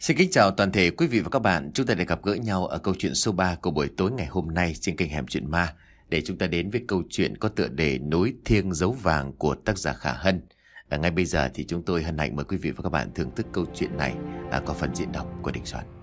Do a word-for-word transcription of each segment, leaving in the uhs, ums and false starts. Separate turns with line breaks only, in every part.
Xin kính chào toàn thể quý vị và các bạn. Chúng ta lại gặp gỡ nhau ở câu chuyện số ba của buổi tối ngày hôm nay trên kênh Hẻm Chuyện Ma, để chúng ta đến với câu chuyện có tựa đề Núi Thiêng Dấu Vàng của tác giả Khả Hân. À, ngay bây giờ thì chúng tôi hân hạnh mời quý vị và các bạn thưởng thức câu chuyện này à, có phần diễn đọc của Đình Soạn.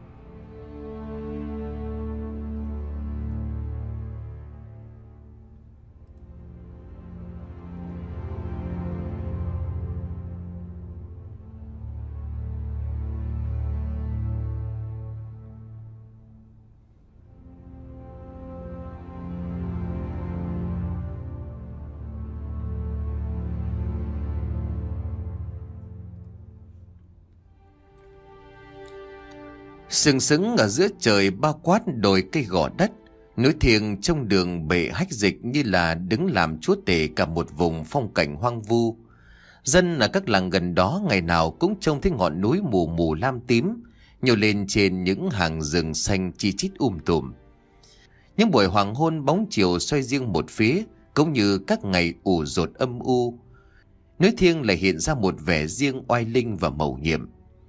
Sừng sững ở giữa trời bao quát đồi cây gò đất, núi thiêng trong đường bể hách dịch như là đứng làm chúa tể cả một vùng phong cảnh hoang vu. Dân ở các làng gần đó ngày nào cũng trông thấy ngọn núi mù mù lam tím nhô lên trên những hàng rừng xanh chi chít um tùm. Những buổi hoàng hôn bóng chiều xoay riêng một phía, cũng như các ngày ủ dột âm u, núi thiêng lại hiện ra một vẻ riêng oai linh và mầu nhiệm.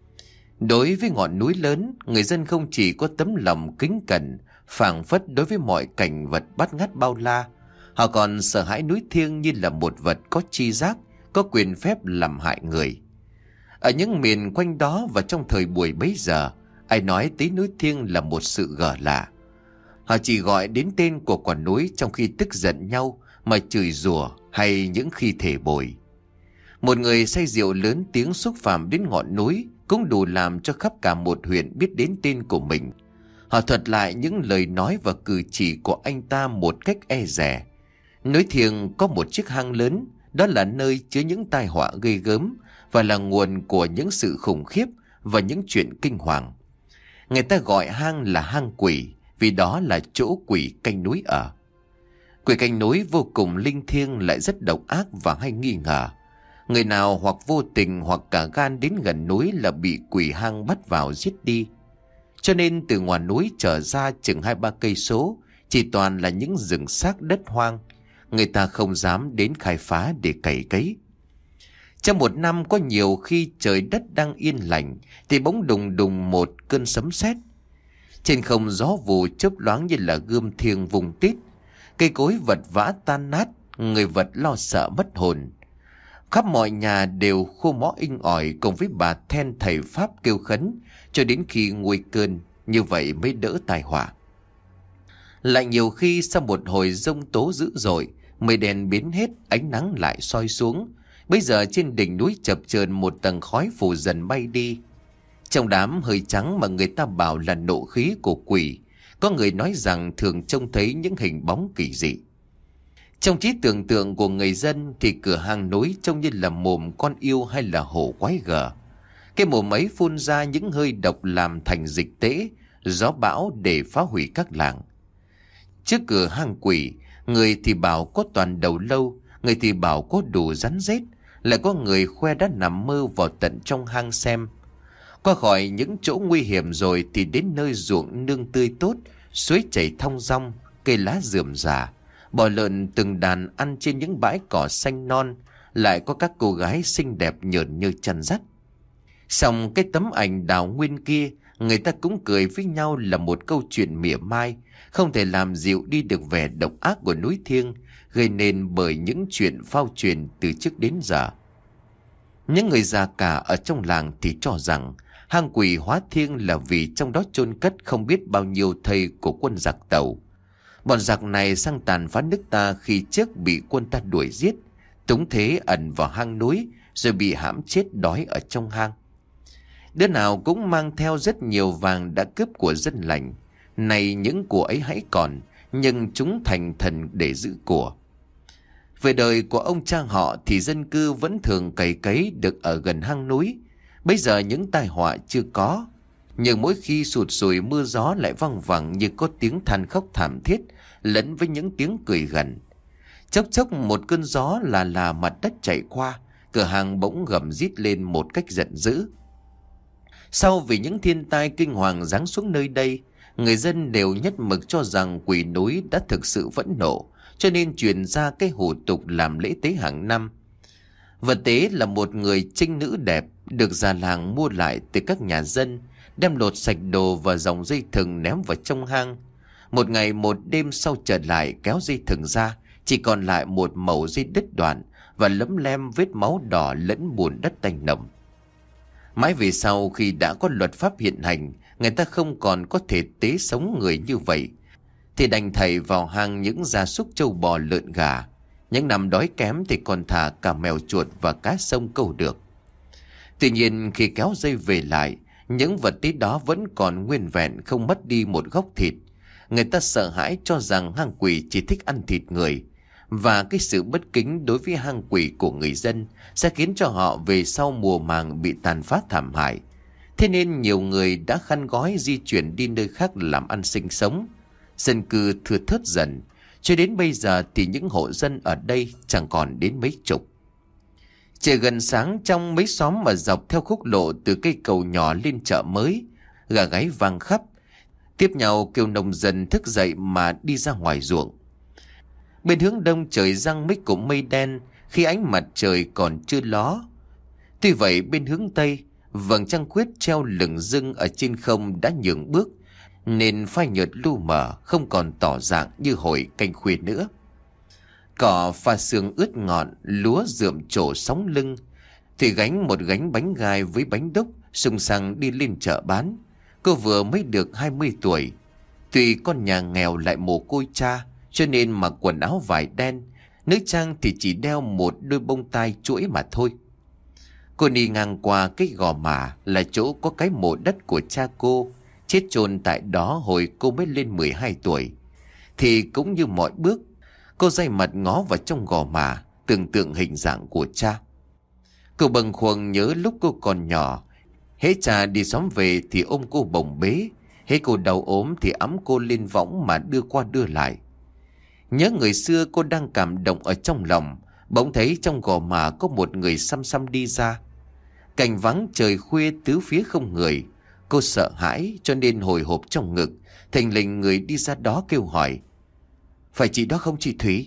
Đối với ngọn núi lớn, người dân không chỉ có tấm lòng kính cẩn, phảng phất đối với mọi cảnh vật bát ngát bao la, họ còn sợ hãi núi thiêng như là một vật có tri giác, có quyền phép làm hại người. Ở những miền quanh đó và trong thời buổi bấy giờ, ai nói tới núi thiêng là một sự gở lạ. Họ chỉ gọi đến tên của quả núi trong khi tức giận nhau mà chửi rủa, hay những khi thề bồi. Một người say rượu lớn tiếng xúc phạm đến ngọn núi cũng đủ làm cho khắp cả một huyện biết đến tên của mình. Họ thuật lại những lời nói và cử chỉ của anh ta một cách e dè. Núi thiêng có một chiếc hang lớn, đó là nơi chứa những tai họa ghê gớm và là nguồn của những sự khủng khiếp và những chuyện kinh hoàng. Người ta gọi hang là hang quỷ vì đó là chỗ quỷ canh núi ở. Quỷ canh núi vô cùng linh thiêng, lại rất độc ác và hay nghi ngờ. Người nào hoặc vô tình hoặc cả gan đến gần núi là bị quỷ hang bắt vào giết đi. Cho nên từ ngoài núi trở ra chừng hai ba cây số chỉ toàn là những rừng xác đất hoang. Người ta không dám đến khai phá để cày cấy. Trong một năm có nhiều khi trời đất đang yên lành thì bỗng đùng đùng một cơn sấm sét. Trên không gió vù chớp loáng như là gươm thiêng vùng tít. Cây cối vật vã tan nát, người vật lo sợ mất hồn. Khắp mọi nhà đều khô mõ inh ỏi, cùng với bà then thầy pháp kêu khấn cho đến khi nguôi cơn, như vậy mới đỡ tai họa. Lại nhiều khi sau một hồi giông tố dữ dội, mây đen biến hết, ánh nắng lại soi xuống. Bây giờ trên đỉnh núi chập chờn một tầng khói phủ dần bay đi. Trong đám hơi trắng mà người ta bảo là nộ khí của quỷ, có người nói rằng thường trông thấy những hình bóng kỳ dị. Trong trí tưởng tượng của người dân thì cửa hang núi trông như là mồm con yêu hay là hổ quái gở. Cái mồm ấy phun ra những hơi độc làm thành dịch tễ, gió bão để phá hủy các làng. Trước cửa hang quỷ, người thì bảo có toàn đầu lâu, người thì bảo có đủ rắn rết, lại có người khoe đã nằm mơ vào tận trong hang xem. Qua khỏi những chỗ nguy hiểm rồi thì đến nơi ruộng nương tươi tốt, suối chảy thong dong, cây lá rườm rà. Bò lợn từng đàn ăn trên những bãi cỏ xanh non, lại có các cô gái xinh đẹp nhởn như chăn dắt. Xong cái tấm ảnh đào nguyên kia, người ta cũng cười với nhau là một câu chuyện mỉa mai, không thể làm dịu đi được vẻ độc ác của núi thiêng, gây nên bởi những chuyện phao truyền từ trước đến giờ. Những người già cả ở trong làng thì cho rằng hang quỷ hóa thiêng là vì trong đó chôn cất không biết bao nhiêu thây của quân giặc Tàu. Bọn giặc này sang tàn phá nước ta khi trước bị quân ta đuổi giết, túng thế ẩn vào hang núi rồi bị hãm chết đói ở trong hang. Đứa nào cũng mang theo rất nhiều vàng đã cướp của dân lành. Này những của ấy hãy còn, nhưng chúng thành thần để giữ của. Về đời của ông cha họ thì dân cư vẫn thường cày cấy được ở gần hang núi. Bây giờ những tai họa chưa có, nhưng mỗi khi sụt sùi mưa gió lại văng vẳng như có tiếng than khóc thảm thiết lẫn với những tiếng cười gằn. Chốc chốc một cơn gió là là mặt đất chạy qua, cửa hàng bỗng gầm rít lên một cách giận dữ. Sau vì những thiên tai kinh hoàng giáng xuống nơi đây, người dân đều nhất mực cho rằng quỷ núi đã thực sự phẫn nộ, cho nên truyền ra cái hủ tục làm lễ tế hàng năm. Vật tế là một người trinh nữ đẹp được già làng mua lại từ các nhà dân, đem lột sạch đồ và dòng dây thừng ném vào trong hang. Một ngày một đêm sau trở lại kéo dây thừng ra, chỉ còn lại một mẩu dây đứt đoạn và lấm lem vết máu đỏ lẫn bùn đất tanh nồng. Mãi về sau khi đã có luật pháp hiện hành, người ta không còn có thể tế sống người như vậy, thì đành thảy vào hang những gia súc trâu bò lợn gà. Những năm đói kém thì còn thả cả mèo chuột và cá sông câu được. Tuy nhiên khi kéo dây về lại, những vật tí đó vẫn còn nguyên vẹn, không mất đi một góc thịt. Người ta sợ hãi cho rằng hang quỷ chỉ thích ăn thịt người, và cái sự bất kính đối với hang quỷ của người dân sẽ khiến cho họ về sau mùa màng bị tàn phá thảm hại. Thế nên nhiều người đã khăn gói di chuyển đi nơi khác làm ăn sinh sống. Dân cư thưa thớt dần, cho đến bây giờ thì những hộ dân ở đây chẳng còn đến mấy chục. Trời gần sáng trong mấy xóm mà dọc theo khúc lộ từ cây cầu nhỏ lên chợ mới, gà gáy vang khắp, tiếp nhau kêu nông dân thức dậy mà đi ra ngoài ruộng. Bên hướng đông trời giăng mấy cụm mây đen khi ánh mặt trời còn chưa ló. Tuy vậy bên hướng tây, vầng trăng khuyết treo lửng lững ở trên không đã nhường bước, nên phai nhợt lu mờ, không còn tỏ dạng như hồi canh khuya nữa. Cỏ pha sương ướt ngọn, lúa rượm trổ sóng lưng. Thì gánh một gánh bánh gai với bánh đúc, sung săng đi lên chợ bán. Cô vừa mới được hai mươi tuổi. Tuy con nhà nghèo lại mồ côi cha, cho nên mặc quần áo vải đen, nữ trang thì chỉ đeo một đôi bông tai chuỗi mà thôi. Cô đi ngang qua cái gò mả là chỗ có cái mộ đất của cha cô, chết chôn tại đó hồi cô mới lên mười hai tuổi. Thì cũng như mọi bước, cô day mặt ngó vào trong gò mả, tưởng tượng hình dạng của cha. Cô bâng khuâng nhớ lúc cô còn nhỏ, hễ cha đi xóm về thì ôm cô bồng bế, hễ cô đau ốm thì ẵm cô lên võng mà đưa qua đưa lại. Nhớ người xưa, cô đang cảm động ở trong lòng, bỗng thấy trong gò mả có một người xăm xăm đi ra. Cảnh vắng trời khuya tứ phía không người, cô sợ hãi cho nên hồi hộp trong ngực. Thình lình người đi ra đó kêu hỏi: "Phải chị đó không chị Thủy?"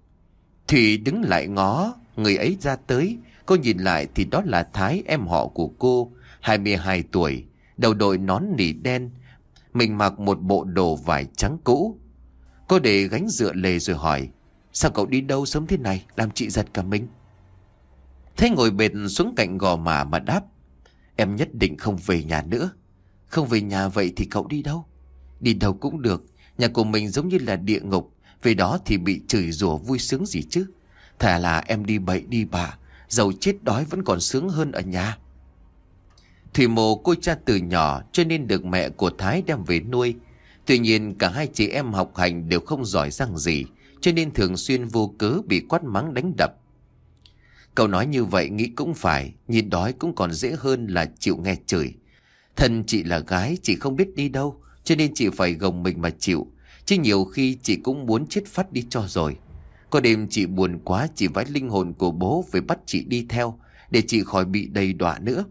Thủy đứng lại ngó người ấy ra tới. Cô nhìn lại thì đó là Thái, em họ của cô, hai mươi hai tuổi, đầu đội nón nỉ đen, mình mặc một bộ đồ vải trắng cũ. Cô để gánh dựa lề rồi hỏi: "Sao cậu đi đâu sớm thế này, làm chị giật cả mình?" Thế ngồi bệt xuống cạnh gò mả mà đáp: "Em nhất định không về nhà nữa." "Không về nhà vậy thì cậu đi đâu?" "Đi đâu cũng được, nhà của mình giống như là địa ngục, về đó thì bị chửi rủa vui sướng gì chứ. Thà là em đi bậy đi bạ, dầu chết đói vẫn còn sướng hơn ở nhà." Thủy mồ côi cha từ nhỏ cho nên được mẹ của Thái đem về nuôi. Tuy nhiên cả hai chị em học hành đều không giỏi giang gì, cho nên thường xuyên vô cớ bị quát mắng đánh đập. Cậu nói như vậy nghĩ cũng phải, nhìn đói cũng còn dễ hơn là chịu nghe chửi. Thân chị là gái, chị không biết đi đâu, cho nên chị phải gồng mình mà chịu. Chứ nhiều khi chị cũng muốn chết phát đi cho rồi. Có đêm chị buồn quá, chị vái linh hồn của bố về bắt chị đi theo, để chị khỏi bị đầy đọa nữa.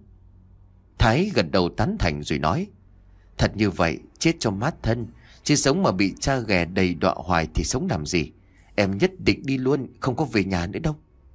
Thái gật đầu tán thành rồi nói: "Thật như vậy, chết cho mát thân, chứ sống mà bị cha ghẻ đầy đọa hoài thì sống làm gì. Em nhất định đi luôn, không có về nhà nữa đâu."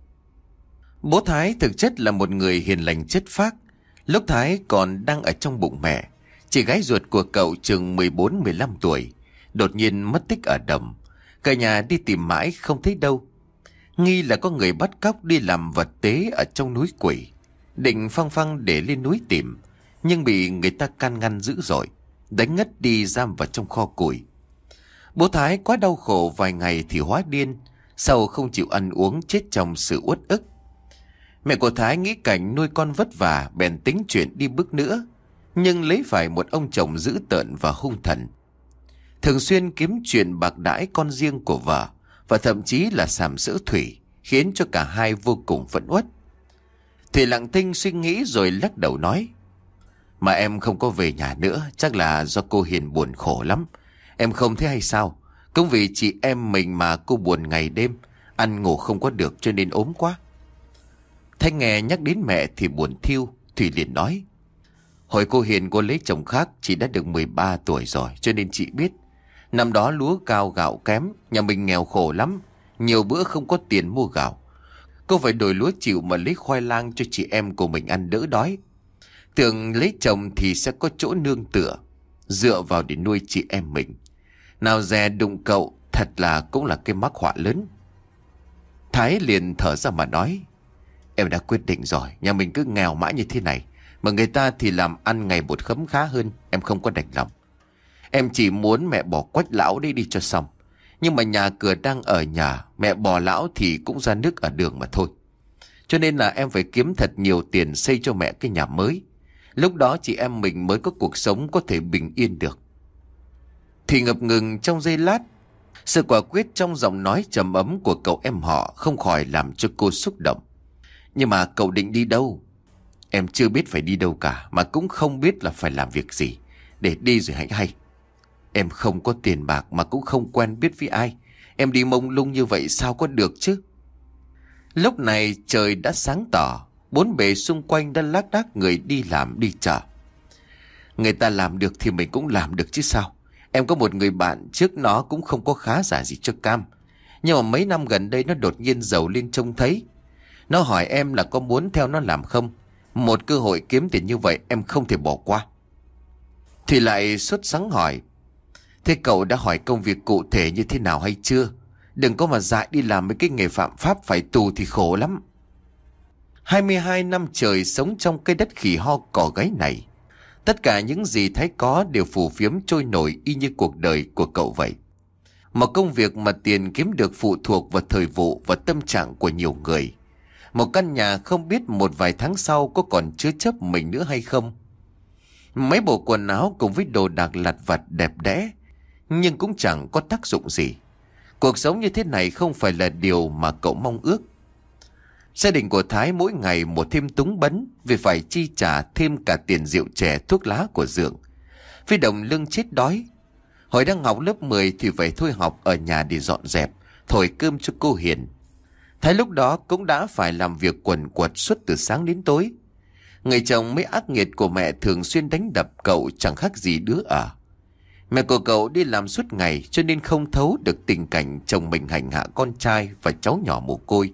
Bố Thái thực chất là một người hiền lành chất phác. Lúc Thái còn đang ở trong bụng mẹ, chị gái ruột của cậu chừng mười bốn mười lăm tuổi đột nhiên mất tích ở đầm. Cả nhà đi tìm mãi không thấy đâu, nghi là có người bắt cóc đi làm vật tế ở trong núi quỷ. Định phăng phăng để lên núi tìm, nhưng bị người ta can ngăn dữ dội, đánh ngất đi giam vào trong kho củi. Bố Thái quá đau khổ vài ngày thì hóa điên, sau không chịu ăn uống chết trong sự uất ức. Mẹ của Thái nghĩ cảnh nuôi con vất vả, bèn tính chuyện đi bước nữa, nhưng lấy phải một ông chồng dữ tợn và hung thần, thường xuyên kiếm chuyện bạc đãi con riêng của vợ, và thậm chí là sàm sỡ Thủy, khiến cho cả hai vô cùng phẫn uất. Thủy lặng thinh suy nghĩ rồi lắc đầu nói: "Mà em không có về nhà nữa, chắc là do cô Hiền buồn khổ lắm. Em không thấy hay sao? Cũng vì chị em mình mà cô buồn ngày đêm, ăn ngủ không có được cho nên ốm quá." Thanh nghe nhắc đến mẹ thì buồn thiêu. Thủy liền nói: "Hồi cô Hiền cô lấy chồng khác, chị đã được mười ba tuổi rồi, cho nên chị biết. Năm đó lúa cao gạo kém, nhà mình nghèo khổ lắm, nhiều bữa không có tiền mua gạo. Cô phải đổi lúa chịu mà lấy khoai lang cho chị em của mình ăn đỡ đói. Tưởng lấy chồng thì sẽ có chỗ nương tựa, dựa vào để nuôi chị em mình. Nào dè đụng cậu, thật là cũng là cái mắc họa lớn. Thái liền thở ra mà nói: Em đã quyết định rồi, nhà mình cứ nghèo mãi như thế này, mà người ta thì làm ăn ngày một khấm khá hơn. Em không có đành lòng. Em chỉ muốn mẹ bỏ Quách lão đi đi cho xong. Nhưng mà nhà cửa đang ở nhà, mẹ bỏ lão thì cũng ra nước ở đường mà thôi. Cho nên là em phải kiếm thật nhiều tiền xây cho mẹ cái nhà mới. Lúc đó chị em mình mới có cuộc sống có thể bình yên được. Thì ngập ngừng trong giây lát, sự quả quyết trong giọng nói trầm ấm của cậu em họ không khỏi làm cho cô xúc động. Nhưng mà cậu định đi đâu? Em chưa biết phải đi đâu cả, mà cũng không biết là phải làm việc gì. Để đi rồi hãy hay. Em không có tiền bạc mà cũng không quen biết với ai. Em đi mông lung như vậy sao có được chứ? Lúc này trời đã sáng tỏ. Bốn bề xung quanh đã lác đác người đi làm đi chợ. Người ta làm được thì mình cũng làm được chứ sao. Em có một người bạn trước nó cũng không có khá giả gì cho cam. Nhưng mà mấy năm gần đây nó đột nhiên giàu lên trông thấy. Nó hỏi em là có muốn theo nó làm không. Một cơ hội kiếm tiền như vậy em không thể bỏ qua. Thì lại sốt sắng hỏi: Thế cậu đã hỏi công việc cụ thể như thế nào hay chưa? Đừng có mà dại đi làm mấy cái nghề phạm pháp phải tù thì khổ lắm. hai mươi hai năm trời sống trong cái đất khỉ ho cỏ gáy này. Tất cả những gì Thái có đều phù phiếm trôi nổi y như cuộc đời của cậu vậy. Một công việc mà tiền kiếm được phụ thuộc vào thời vụ và tâm trạng của nhiều người. Một căn nhà không biết một vài tháng sau có còn chứa chấp mình nữa hay không. Mấy bộ quần áo cùng với đồ đạc lặt vặt đẹp đẽ, nhưng cũng chẳng có tác dụng gì. Cuộc sống như thế này không phải là điều mà cậu mong ước. Gia đình của Thái mỗi ngày một thêm túng bấn vì phải chi trả thêm cả tiền rượu chè thuốc lá của Dượng. Vì đồng lương chết đói. Hồi đang học lớp mười thì phải thôi học ở nhà để dọn dẹp, thổi cơm cho cô Hiền. Thái lúc đó cũng đã phải làm việc quần quật suốt từ sáng đến tối. Người chồng mới ác nghiệt của mẹ thường xuyên đánh đập cậu chẳng khác gì đứa ở. Mẹ của cậu đi làm suốt ngày cho nên không thấu được tình cảnh chồng mình hành hạ con trai và cháu nhỏ mồ côi.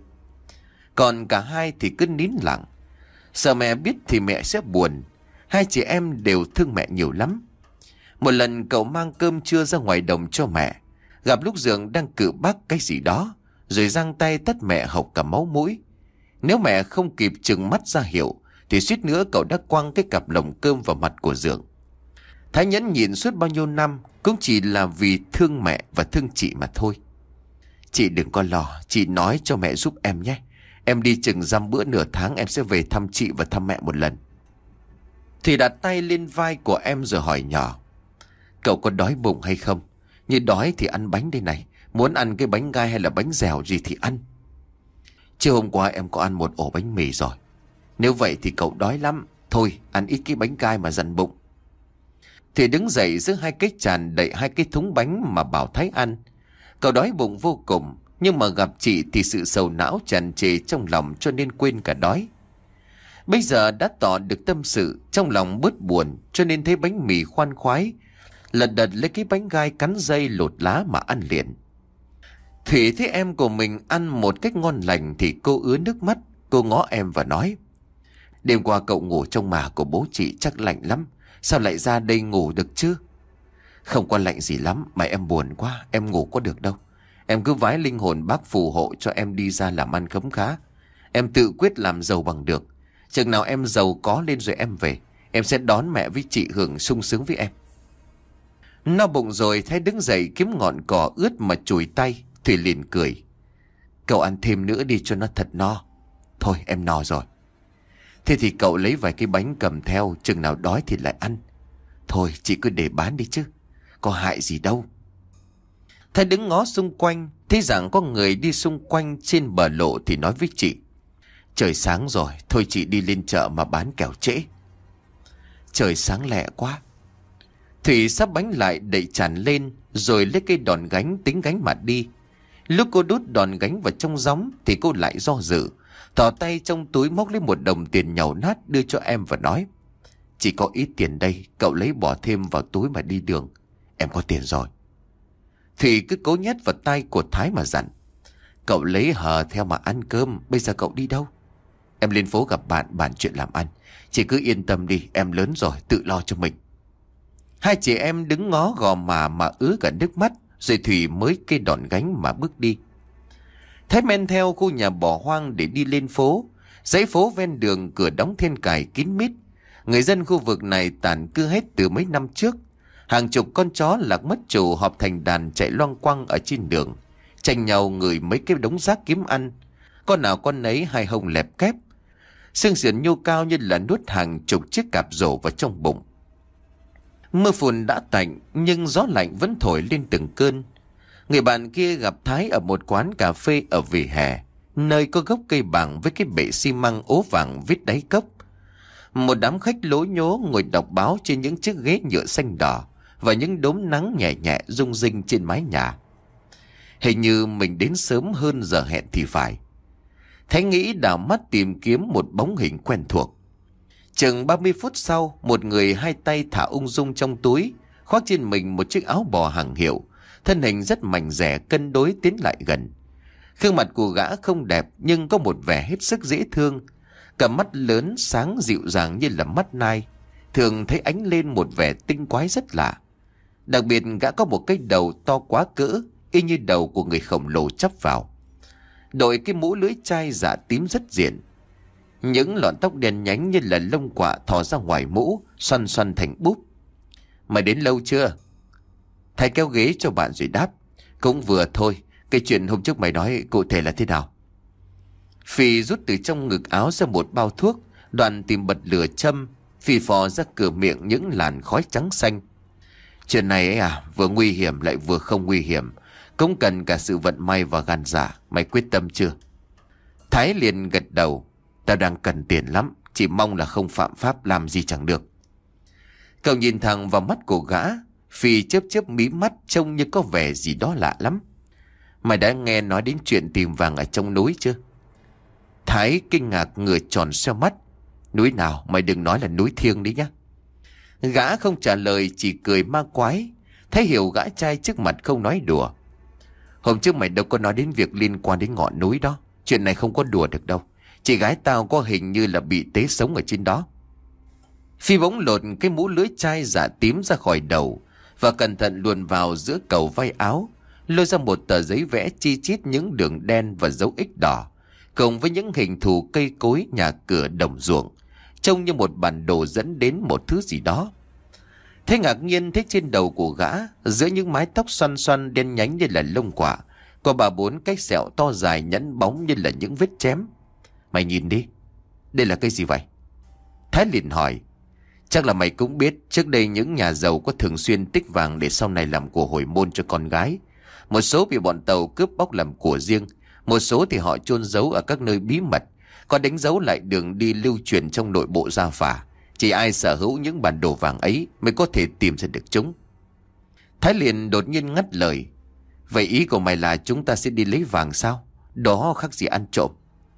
Còn cả hai thì cứ nín lặng. Sợ mẹ biết thì mẹ sẽ buồn. Hai chị em đều thương mẹ nhiều lắm. Một lần cậu mang cơm trưa ra ngoài đồng cho mẹ. Gặp lúc Dượng đang cự bác cái gì đó, rồi giang tay tát mẹ hộc cả máu mũi. Nếu mẹ không kịp trừng mắt ra hiệu thì suýt nữa cậu đã quăng cái cặp lồng cơm vào mặt của Dượng. Thái nhẫn nhịn suốt bao nhiêu năm cũng chỉ là vì thương mẹ và thương chị mà thôi. Chị đừng có lo, chị nói cho mẹ giúp em nhé. Em đi chừng dăm bữa nửa tháng em sẽ về thăm chị và thăm mẹ một lần. Thì đặt tay lên vai của em rồi hỏi nhỏ: Cậu có đói bụng hay không? Như đói thì ăn bánh đây này. Muốn ăn cái bánh gai hay là bánh dẻo gì thì ăn. Chiều hôm qua em có ăn một ổ bánh mì rồi. Nếu vậy thì cậu đói lắm. Thôi ăn ít cái bánh gai mà dằn bụng. Thì đứng dậy giữa hai cái tràn đậy hai cái thúng bánh mà bảo Thái ăn. Cậu đói bụng vô cùng. Nhưng mà gặp chị thì sự sầu não tràn trề trong lòng cho nên quên cả đói. Bây giờ đã tỏ được tâm sự, trong lòng bớt buồn cho nên thấy bánh mì khoan khoái, lật đật lấy cái bánh gai cắn dây lột lá mà ăn liền. Thủy thấy em của mình ăn một cách ngon lành thì cô ứa nước mắt. Cô ngó em và nói: Đêm qua cậu ngủ trong mả của bố chị chắc lạnh lắm. Sao lại ra đây ngủ được chứ? Không có lạnh gì lắm mà em buồn quá, em ngủ có được đâu. Em cứ vái linh hồn bác phù hộ cho em đi ra làm ăn khấm khá. Em tự quyết làm giàu bằng được. Chừng nào em giàu có lên rồi em về, em sẽ đón mẹ với chị hưởng sung sướng với em. No bụng rồi Thái đứng dậy kiếm ngọn cỏ ướt mà chùi tay. Thủy liền cười: Cậu ăn thêm nữa đi cho nó thật no. Thôi em no rồi. Thế thì cậu lấy vài cái bánh cầm theo, chừng nào đói thì lại ăn. Thôi chị cứ để bán đi chứ, có hại gì đâu. Thái đứng ngó xung quanh, thấy rằng có người đi xung quanh trên bờ lộ thì nói với chị: Trời sáng rồi, thôi chị đi lên chợ mà bán kẻo trễ. Trời sáng lẹ quá. Thủy sắp bánh lại đậy tràn lên, rồi lấy cây đòn gánh tính gánh mà đi. Lúc cô đút đòn gánh vào trong gióng thì cô lại do dự, thò tay trong túi móc lấy một đồng tiền nhàu nát đưa cho em và nói: Chỉ có ít tiền đây, cậu lấy bỏ thêm vào túi mà đi đường. Em có tiền rồi. Thủy cứ cố nhét vào tay của Thái mà dặn: Cậu lấy hờ theo mà ăn cơm, bây giờ cậu đi đâu? Em lên phố gặp bạn bàn chuyện làm ăn. Chị cứ yên tâm đi, em lớn rồi, tự lo cho mình. Hai chị em đứng ngó gò mà mà ứa cả nước mắt. Rồi Thủy mới kê đòn gánh mà bước đi. Thái men theo khu nhà bỏ hoang để đi lên phố. Dãy phố ven đường cửa đóng then cài kín mít. Người dân khu vực này tản cư hết từ mấy năm trước. Hàng chục con chó lạc mất chủ họp thành đàn chạy loang quăng ở trên đường, tranh nhau ngửi mấy cái đống rác kiếm ăn. Con nào con nấy hai hông lẹp kép, xương sườn nhô cao như là nuốt hàng chục chiếc cạp rổ vào trong bụng. Mưa phùn đã tạnh nhưng gió lạnh vẫn thổi lên từng cơn. Người bạn kia gặp Thái ở một quán cà phê ở vỉa hè, nơi có gốc cây bàng với cái bệ xi măng ố vàng vít đáy cốc. Một đám khách lố nhố ngồi đọc báo trên những chiếc ghế nhựa xanh đỏ và những đốm nắng nhẹ nhẹ rung rinh trên mái nhà. Hình như mình đến sớm hơn giờ hẹn thì phải. Thái nghĩ đảo mắt tìm kiếm một bóng hình quen thuộc. Chừng ba mươi phút sau, một người hai tay thả ung dung trong túi, khoác trên mình một chiếc áo bò hàng hiệu, thân hình rất mảnh dẻ cân đối tiến lại gần. Gương mặt của gã không đẹp nhưng có một vẻ hết sức dễ thương. Cặp mắt lớn sáng dịu dàng như là mắt nai, thường thấy ánh lên một vẻ tinh quái rất lạ. Đặc biệt gã có một cái đầu to quá cỡ, y như đầu của người khổng lồ chắp vào. Đội cái mũ lưỡi chai dạ tím rất diện. Những lọn tóc đen nhánh như là lông quạ thò ra ngoài mũ, xoăn xoăn thành búp. Mày đến lâu chưa? Thái kéo ghế cho bạn rồi đáp. Cũng vừa thôi, cái chuyện hôm trước mày nói cụ thể là thế nào? Phi rút từ trong ngực áo ra một bao thuốc, đoạn tìm bật lửa châm, phì phò ra cửa miệng những làn khói trắng xanh. Chuyện này ấy à, vừa nguy hiểm lại vừa không nguy hiểm, cũng cần cả sự vận may và gan dạ. Mày quyết tâm chưa? Thái liền gật đầu. Tao đang cần tiền lắm, chỉ mong là không phạm pháp làm gì chẳng được. Cậu nhìn thẳng vào mắt của gã. Phi chớp chớp mí mắt trông như có vẻ gì đó lạ lắm. Mày đã nghe nói đến chuyện tìm vàng ở trong núi chưa? Thái kinh ngạc ngửa tròn xoe mắt. Núi nào? Mày đừng nói là núi Thiêng đấy nhá. Gã không trả lời, chỉ cười ma quái. Thấy hiểu gã trai trước mặt không nói đùa. Hôm trước mày đâu có nói đến việc liên quan đến ngọn núi đó. Chuyện này không có đùa được đâu. Chị gái tao có hình như là bị tế sống ở trên đó. Phi bỗng lột cái mũ lưới chai dạ tím ra khỏi đầu và cẩn thận luồn vào giữa cầu vai áo, lôi ra một tờ giấy vẽ chi chít những đường đen và dấu X đỏ, cùng với những hình thù cây cối, nhà cửa, đồng ruộng, trông như một bản đồ dẫn đến một thứ gì đó. Thế ngạc nhiên thấy trên đầu của gã, giữa những mái tóc xoăn xoăn đen nhánh như là lông quạ, có ba bốn cái sẹo to dài nhẵn bóng như là những vết chém. Mày nhìn đi, đây là cái gì vậy? Thái liền hỏi. Chắc là mày cũng biết, trước đây những nhà giàu có thường xuyên tích vàng để sau này làm của hồi môn cho con gái. Một số bị bọn Tàu cướp bóc làm của riêng, một số thì họ chôn giấu ở các nơi bí mật, còn đánh dấu lại đường đi lưu truyền trong nội bộ gia phả. Chỉ ai sở hữu những bản đồ vàng ấy mới có thể tìm ra được chúng. Thái liền đột nhiên ngắt lời. Vậy ý của mày là chúng ta sẽ đi lấy vàng sao? Đó khác gì ăn trộm.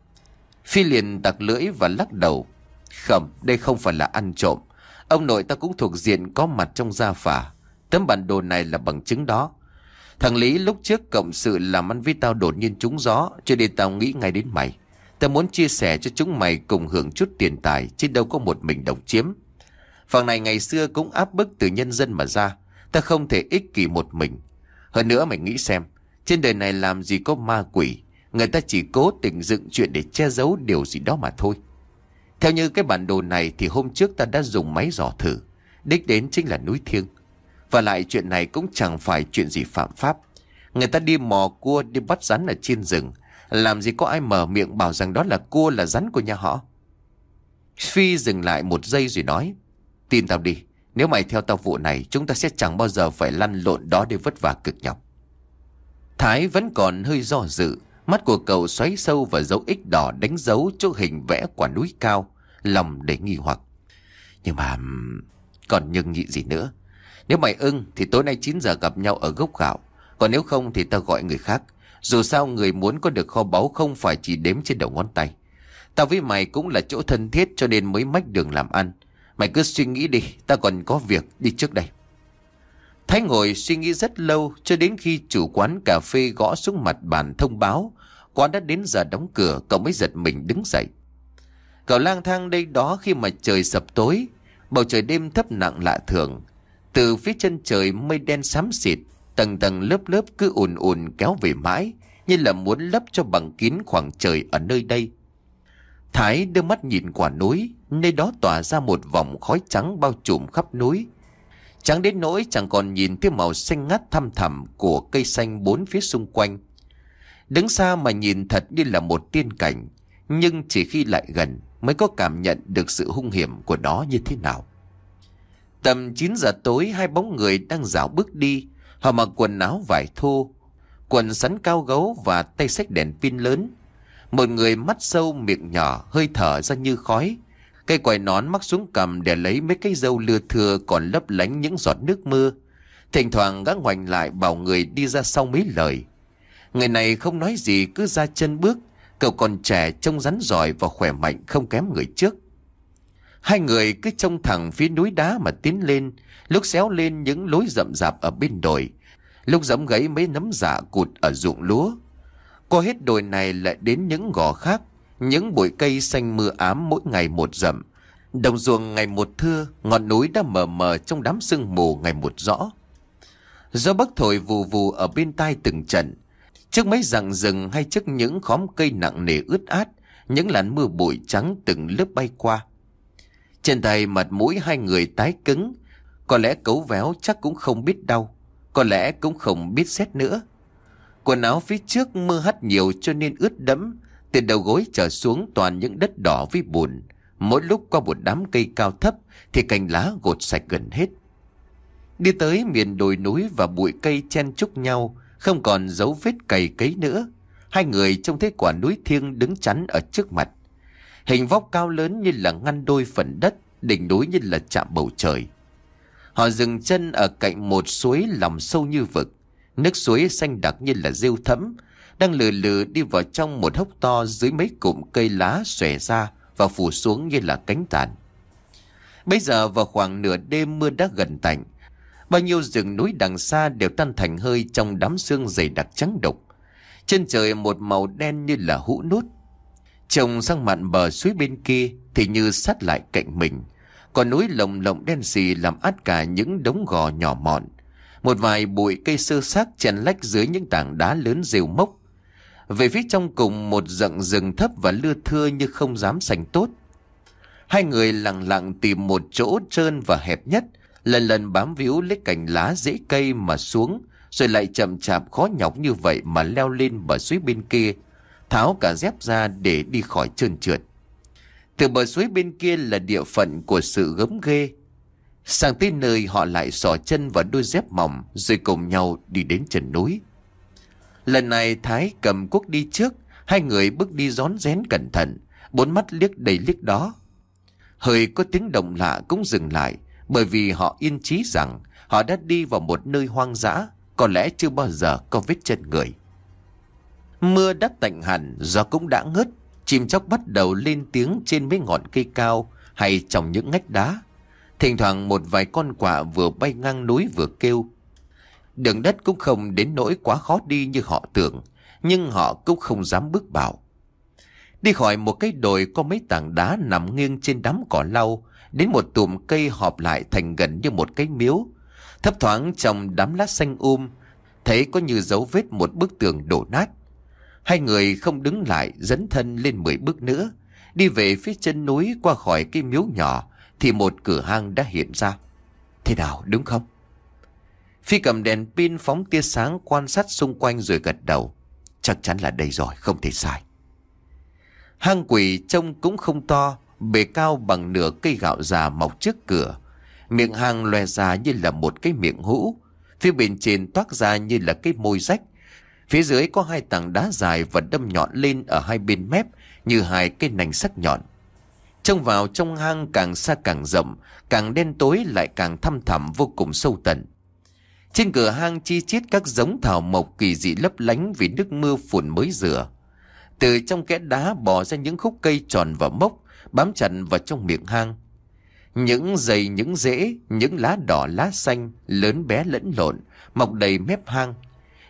Phi liền tặc lưỡi và lắc đầu. Không, đây không phải là ăn trộm. Ông nội ta cũng thuộc diện có mặt trong gia phả. Tấm bản đồ này là bằng chứng đó. Thằng Lý lúc trước cộng sự làm ăn với tao đột nhiên trúng gió, cho nên tao nghĩ ngay đến mày. Tao muốn chia sẻ cho chúng mày cùng hưởng chút tiền tài, chứ đâu có một mình độc chiếm.ฝั่ng này ngày xưa cũng áp bức từ nhân dân mà ra. Ta không thể ích kỷ một mình. Hơn nữa mày nghĩ xem, trên đời này làm gì có ma quỷ. Người ta chỉ cố tình dựng chuyện để che giấu điều gì đó mà thôi. Theo như cái bản đồ này thì hôm trước ta đã dùng máy dò thử. Đích đến chính là núi Thiêng. Và lại chuyện này cũng chẳng phải chuyện gì phạm pháp. Người ta đi mò cua, đi bắt rắn ở trên rừng. Làm gì có ai mở miệng bảo rằng đó là cua, là rắn của nhà họ. Phi dừng lại một giây rồi nói. Tin tao đi, nếu mày theo tao vụ này, chúng ta sẽ chẳng bao giờ phải lăn lộn đó để vất vả cực nhọc. Thái vẫn còn hơi do dự. Mắt của cậu xoáy sâu vào dấu X đỏ đánh dấu chỗ hình vẽ quả núi cao, lòng đầy nghi hoặc. Nhưng mà còn nhưng nhị gì nữa. Nếu mày ưng thì tối nay chín giờ gặp nhau ở gốc gạo. Còn nếu không thì tao gọi người khác. Dù sao người muốn có được kho báu không phải chỉ đếm trên đầu ngón tay. Tao với mày cũng là chỗ thân thiết cho nên mới mách đường làm ăn. Mày cứ suy nghĩ đi, tao còn có việc đi trước đây. Thái ngồi suy nghĩ rất lâu, cho đến khi chủ quán cà phê gõ xuống mặt bàn thông báo quán đã đến giờ đóng cửa, cậu mới giật mình đứng dậy. Cậu lang thang đây đó khi mà trời sập tối. Bầu trời đêm thấp nặng lạ thường. Từ phía chân trời mây đen xám xịt, tầng tầng lớp lớp cứ ùn ùn kéo về mãi, như là muốn lấp cho bằng kín khoảng trời ở nơi đây. Thái đưa mắt nhìn quả núi, nơi đó tỏa ra một vòng khói trắng bao trùm khắp núi. Trắng đến nỗi chẳng còn nhìn thấy màu xanh ngắt thăm thẳm của cây xanh bốn phía xung quanh. Đứng xa mà nhìn thật như là một tiên cảnh, nhưng chỉ khi lại gần mới có cảm nhận được sự hung hiểm của nó như thế nào. Tầm chín giờ tối, hai bóng người đang dạo bước đi. Họ mặc quần áo vải thô, quần sắn cao gấu và tay xách đèn pin lớn. Một người mắt sâu miệng nhỏ, hơi thở ra như khói. Cây quài nón mắc xuống cằm để lấy mấy cái râu lưa thưa còn lấp lánh những giọt nước mưa. Thỉnh thoảng gã ngoảnh lại bảo người đi ra sau mấy lời. Người này không nói gì, cứ ra chân bước. Cậu còn trẻ, trông rắn rỏi và khỏe mạnh không kém người trước. Hai người cứ trông thẳng phía núi đá mà tiến lên, lúc xéo lên những lối rậm rạp ở bên đồi, lúc giẫm gãy mấy nấm rạ cụt ở ruộng lúa. Qua hết đồi này lại đến những gò khác, những bụi cây xanh mưa ám mỗi ngày một rậm, đồng ruộng ngày một thưa, ngọn núi đã mờ mờ trong đám sương mù ngày một rõ. Gió bắc thổi vù vù ở bên tai từng trận. Trước mấy rặng rừng hay trước những khóm cây nặng nề ướt át, những làn mưa bụi trắng từng lớp bay qua. Trên tay mặt mũi hai người tái cứng. Có lẽ cấu véo chắc cũng không biết đau, có lẽ cũng không biết rét nữa. Quần áo phía trước mưa hắt nhiều cho nên ướt đẫm. Từ đầu gối trở xuống toàn những đất đỏ với bùn. Mỗi lúc qua một đám cây cao thấp thì cành lá gột sạch gần hết. Đi tới miền đồi núi và bụi cây chen chúc nhau, không còn dấu vết cày cấy nữa. Hai người trông thấy quả núi thiêng đứng chắn ở trước mặt. Hình vóc cao lớn như là ngăn đôi phần đất, đỉnh núi như là chạm bầu trời. Họ dừng chân ở cạnh một suối lòng sâu như vực. Nước suối xanh đặc như là rêu thẫm, đang lừ lừ đi vào trong một hốc to dưới mấy cụm cây lá xòe ra và phủ xuống như là cánh tàn. Bây giờ vào khoảng nửa đêm mưa đã gần tạnh. Bao nhiêu rừng núi đằng xa đều tan thành hơi trong đám sương dày đặc trắng đục. Trên trời một màu đen như là hũ nút. Trông sang mạn bờ suối bên kia thì như sát lại cạnh mình. Còn núi lồng lộng đen xì làm át cả những đống gò nhỏ mọn. Một vài bụi cây sơ xác chèn lách dưới những tảng đá lớn rêu mốc. Về phía trong cùng một rặng rừng thấp và lưa thưa như không dám sành tốt. Hai người lặng lặng tìm một chỗ trơn và hẹp nhất, lần lần bám víu lấy cành lá rễ cây mà xuống, rồi lại chậm chạp khó nhọc như vậy mà leo lên bờ suối bên kia, tháo cả dép ra để đi khỏi trơn trượt. Từ bờ suối bên kia là địa phận của sự gớm ghê. Sang tới nơi họ lại xỏ chân vào đôi dép mỏng rồi cùng nhau đi đến chân núi. Lần này Thái cầm cuốc đi trước, hai người bước đi rón rén cẩn thận, bốn mắt liếc đây liếc đó. Hơi có tiếng động lạ cũng dừng lại, bởi vì họ yên chí rằng họ đã đi vào một nơi hoang dã, có lẽ chưa bao giờ có vết chân người. Mưa đã tạnh hẳn, gió cũng đã ngớt, chim chóc bắt đầu lên tiếng trên mấy ngọn cây cao hay trong những ngách đá. Thỉnh thoảng một vài con quạ vừa bay ngang núi vừa kêu. Đường đất cũng không đến nỗi quá khó đi như họ tưởng, nhưng họ cũng không dám bước vào. Đi khỏi một cái đồi có mấy tảng đá nằm nghiêng trên đám cỏ lau, đến một tùm cây họp lại thành gần như một cái miếu. Thấp thoáng trong đám lá xanh um, thấy có như dấu vết một bức tường đổ nát. Hai người không đứng lại, dấn thân lên mười bước nữa, đi về phía chân núi. Qua khỏi cái miếu nhỏ thì một cửa hang đã hiện ra. Thế nào, đúng không? Phi cầm đèn pin phóng tia sáng quan sát xung quanh rồi gật đầu. Chắc chắn là đây rồi, không thể sai. Hang quỷ trông cũng không to, bề cao bằng nửa cây gạo già mọc trước cửa. Miệng hang loè ra như là một cái miệng hũ, phía bên trên toát ra như là cái môi rách. Phía dưới có hai tảng đá dài và đâm nhọn lên ở hai bên mép như hai cái nành sắc nhọn. Trông vào trong hang càng xa càng rộng, càng đen tối lại càng thăm thẳm vô cùng sâu tận. Trên cửa hang chi chít các giống thảo mộc kỳ dị lấp lánh vì nước mưa phùn mới rửa. Từ trong kẽ đá bò ra những khúc cây tròn và mốc, bám chặt vào trong miệng hang. Những dây, những rễ, những lá đỏ lá xanh, lớn bé lẫn lộn, mọc đầy mép hang.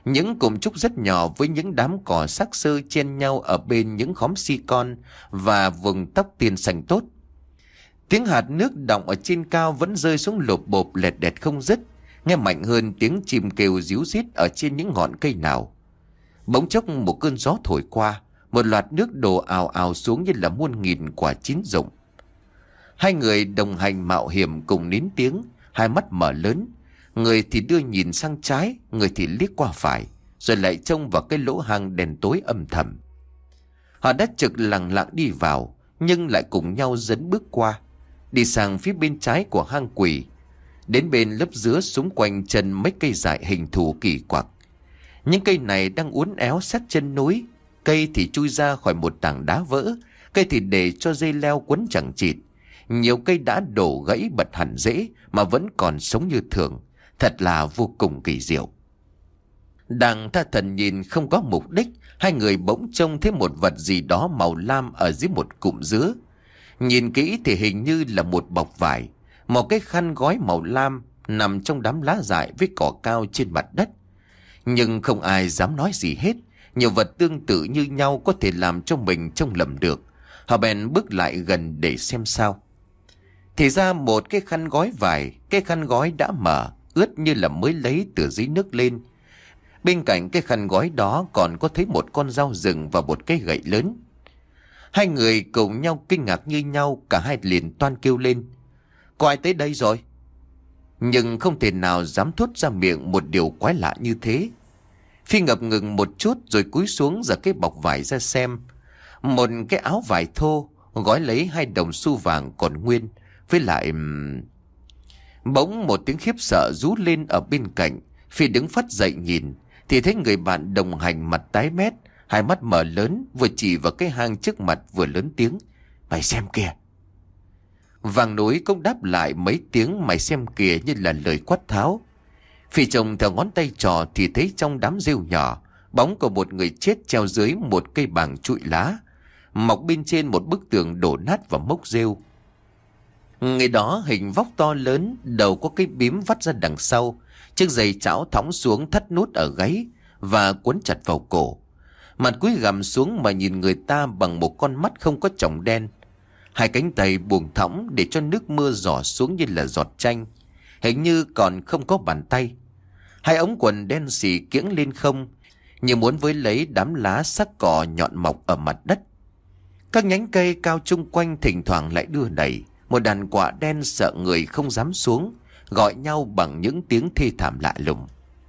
Những cụm trúc rất nhỏ với những đám cỏ xác xơ chen nhau ở bên những khóm si con và vùng tóc tiên xanh tốt. Tiếng hạt nước đọng ở trên cao vẫn rơi xuống lộp bộp lẹt đẹt không dứt, nghe mạnh hơn tiếng chim kêu ríu rít ở trên những ngọn cây nào. Bỗng chốc một cơn gió thổi qua, một loạt nước đổ ào ào xuống như là muôn nghìn quả chín rụng. Hai người đồng hành mạo hiểm cùng nín tiếng, hai mắt mở lớn, người thì đưa nhìn sang trái, người thì liếc qua phải, rồi lại trông vào cái lỗ hang đèn tối âm thầm. Họ đã trực lặng lặng đi vào, nhưng lại cùng nhau dấn bước qua, đi sang phía bên trái của hang quỷ. Đến bên lớp dứa xung quanh chân mấy cây dại hình thù kỳ quặc. Những cây này đang uốn éo sát chân núi, cây thì chui ra khỏi một tảng đá vỡ, cây thì để cho dây leo quấn chẳng chịt. Nhiều cây đã đổ gãy bật hẳn rễ mà vẫn còn sống như thường, thật là vô cùng kỳ diệu. Đang tha thần nhìn không có mục đích, hai người bỗng trông thấy một vật gì đó màu lam ở dưới một cụm dứa. Nhìn kỹ thì hình như là một bọc vải, một cái khăn gói màu lam nằm trong đám lá dại với cỏ cao trên mặt đất. Nhưng không ai dám nói gì hết, nhiều vật tương tự như nhau có thể làm cho mình trông lầm được. Họ bèn bước lại gần để xem sao. Thì ra một cái khăn gói vải, cái khăn gói đã mở, ướt như là mới lấy từ dưới nước lên. Bên cạnh cái khăn gói đó còn có thấy một con dao rừng và một cái gậy lớn. Hai người cùng nhau kinh ngạc như nhau, cả hai liền toan kêu lên: "Có ai tới đây rồi?" Nhưng không thể nào dám thốt ra miệng một điều quái lạ như thế. Phi ngập ngừng một chút rồi cúi xuống giở cái bọc vải ra xem. Một cái áo vải thô gói lấy hai đồng xu vàng còn nguyên, với lại... Bỗng một tiếng khiếp sợ rú lên ở bên cạnh. Phi đứng phắt dậy nhìn thì thấy người bạn đồng hành mặt tái mét, hai mắt mở lớn, vừa chỉ vào cái hang trước mặt vừa lớn tiếng: "Mày xem kìa!" Vàng núi cũng đáp lại mấy tiếng "mày xem kìa" như là lời quát tháo. Phi trông theo ngón tay trò thì thấy trong đám rêu nhỏ, bóng của một người chết treo dưới một cây bàng trụi lá, mọc bên trên một bức tường đổ nát và mốc rêu. Người đó hình vóc to lớn, đầu có cái bím vắt ra đằng sau, chiếc giày chảo thõng xuống thắt nút ở gáy và quấn chặt vào cổ. Mặt cúi gằm xuống mà nhìn người ta bằng một con mắt không có tròng đen. Hai cánh tay buông thõng để cho nước mưa rỏ xuống như là giọt chanh, hình như còn không có bàn tay. Hai ống quần đen xì kiễng lên không, như muốn với lấy đám lá sắc cỏ nhọn mọc ở mặt đất. Các nhánh cây cao chung quanh thỉnh thoảng lại đưa đẩy. Một đàn quạ đen sợ người không dám xuống, gọi nhau bằng những tiếng thê thảm lạ lùng.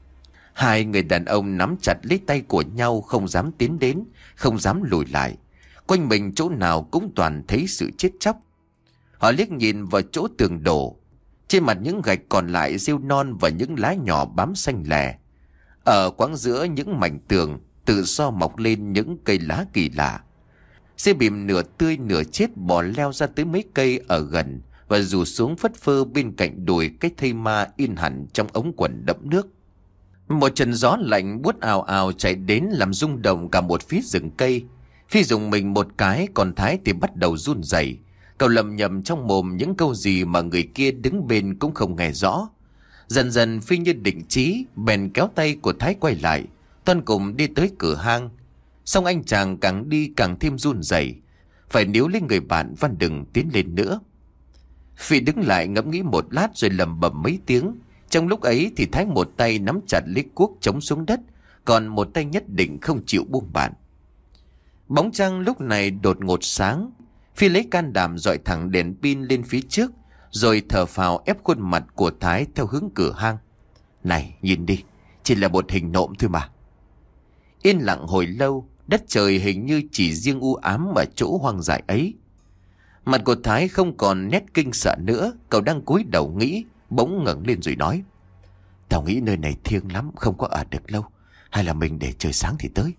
Hai người đàn ông nắm chặt lấy tay của nhau, không dám tiến đến, không dám lùi lại. Quanh mình chỗ nào cũng toàn thấy sự chết chóc. Họ liếc nhìn vào chỗ tường đổ, trên mặt những gạch còn lại rêu non và những lá nhỏ bám xanh lè. Ở quãng giữa những mảnh tường tự do mọc lên những cây lá kỳ lạ. Xe bìm nửa tươi nửa chết bò leo ra tới mấy cây ở gần và rủ xuống phất phơ bên cạnh đùi cái thây ma in hẳn trong ống quần đẫm nước. Một trận gió lạnh buốt ào ào chạy đến làm rung động cả một phía rừng cây. Phi dùng mình một cái, còn Thái thì bắt đầu run rẩy. Cậu lầm nhầm trong mồm những câu gì mà người kia đứng bên cũng không nghe rõ. Dần dần Phi như định chí, bèn kéo tay của Thái quay lại, toan cùng đi tới cửa hang. Xong anh chàng càng đi càng thêm run rẩy, phải níu lên người bạn van đừng tiến lên nữa. Phi đứng lại ngẫm nghĩ một lát rồi lầm bầm mấy tiếng. Trong lúc ấy thì Thái một tay nắm chặt lấy cuốc chống xuống đất, còn một tay nhất định không chịu buông bạn. Bóng trăng lúc này đột ngột sáng. Phi lấy can đảm dọi thẳng đèn pin lên phía trước, rồi thở phào ép khuôn mặt của Thái theo hướng cửa hang. "Này, nhìn đi, chỉ là một hình nộm thôi mà." Yên lặng hồi lâu, đất trời hình như chỉ riêng u ám ở chỗ hoang dại ấy. Mặt của Thái không còn nét kinh sợ nữa. Cậu đang cúi đầu nghĩ, bỗng ngẩng lên rồi nói: "Tao nghĩ nơi này thiêng lắm, không có ở được lâu. Hay là mình để trời sáng thì tới?"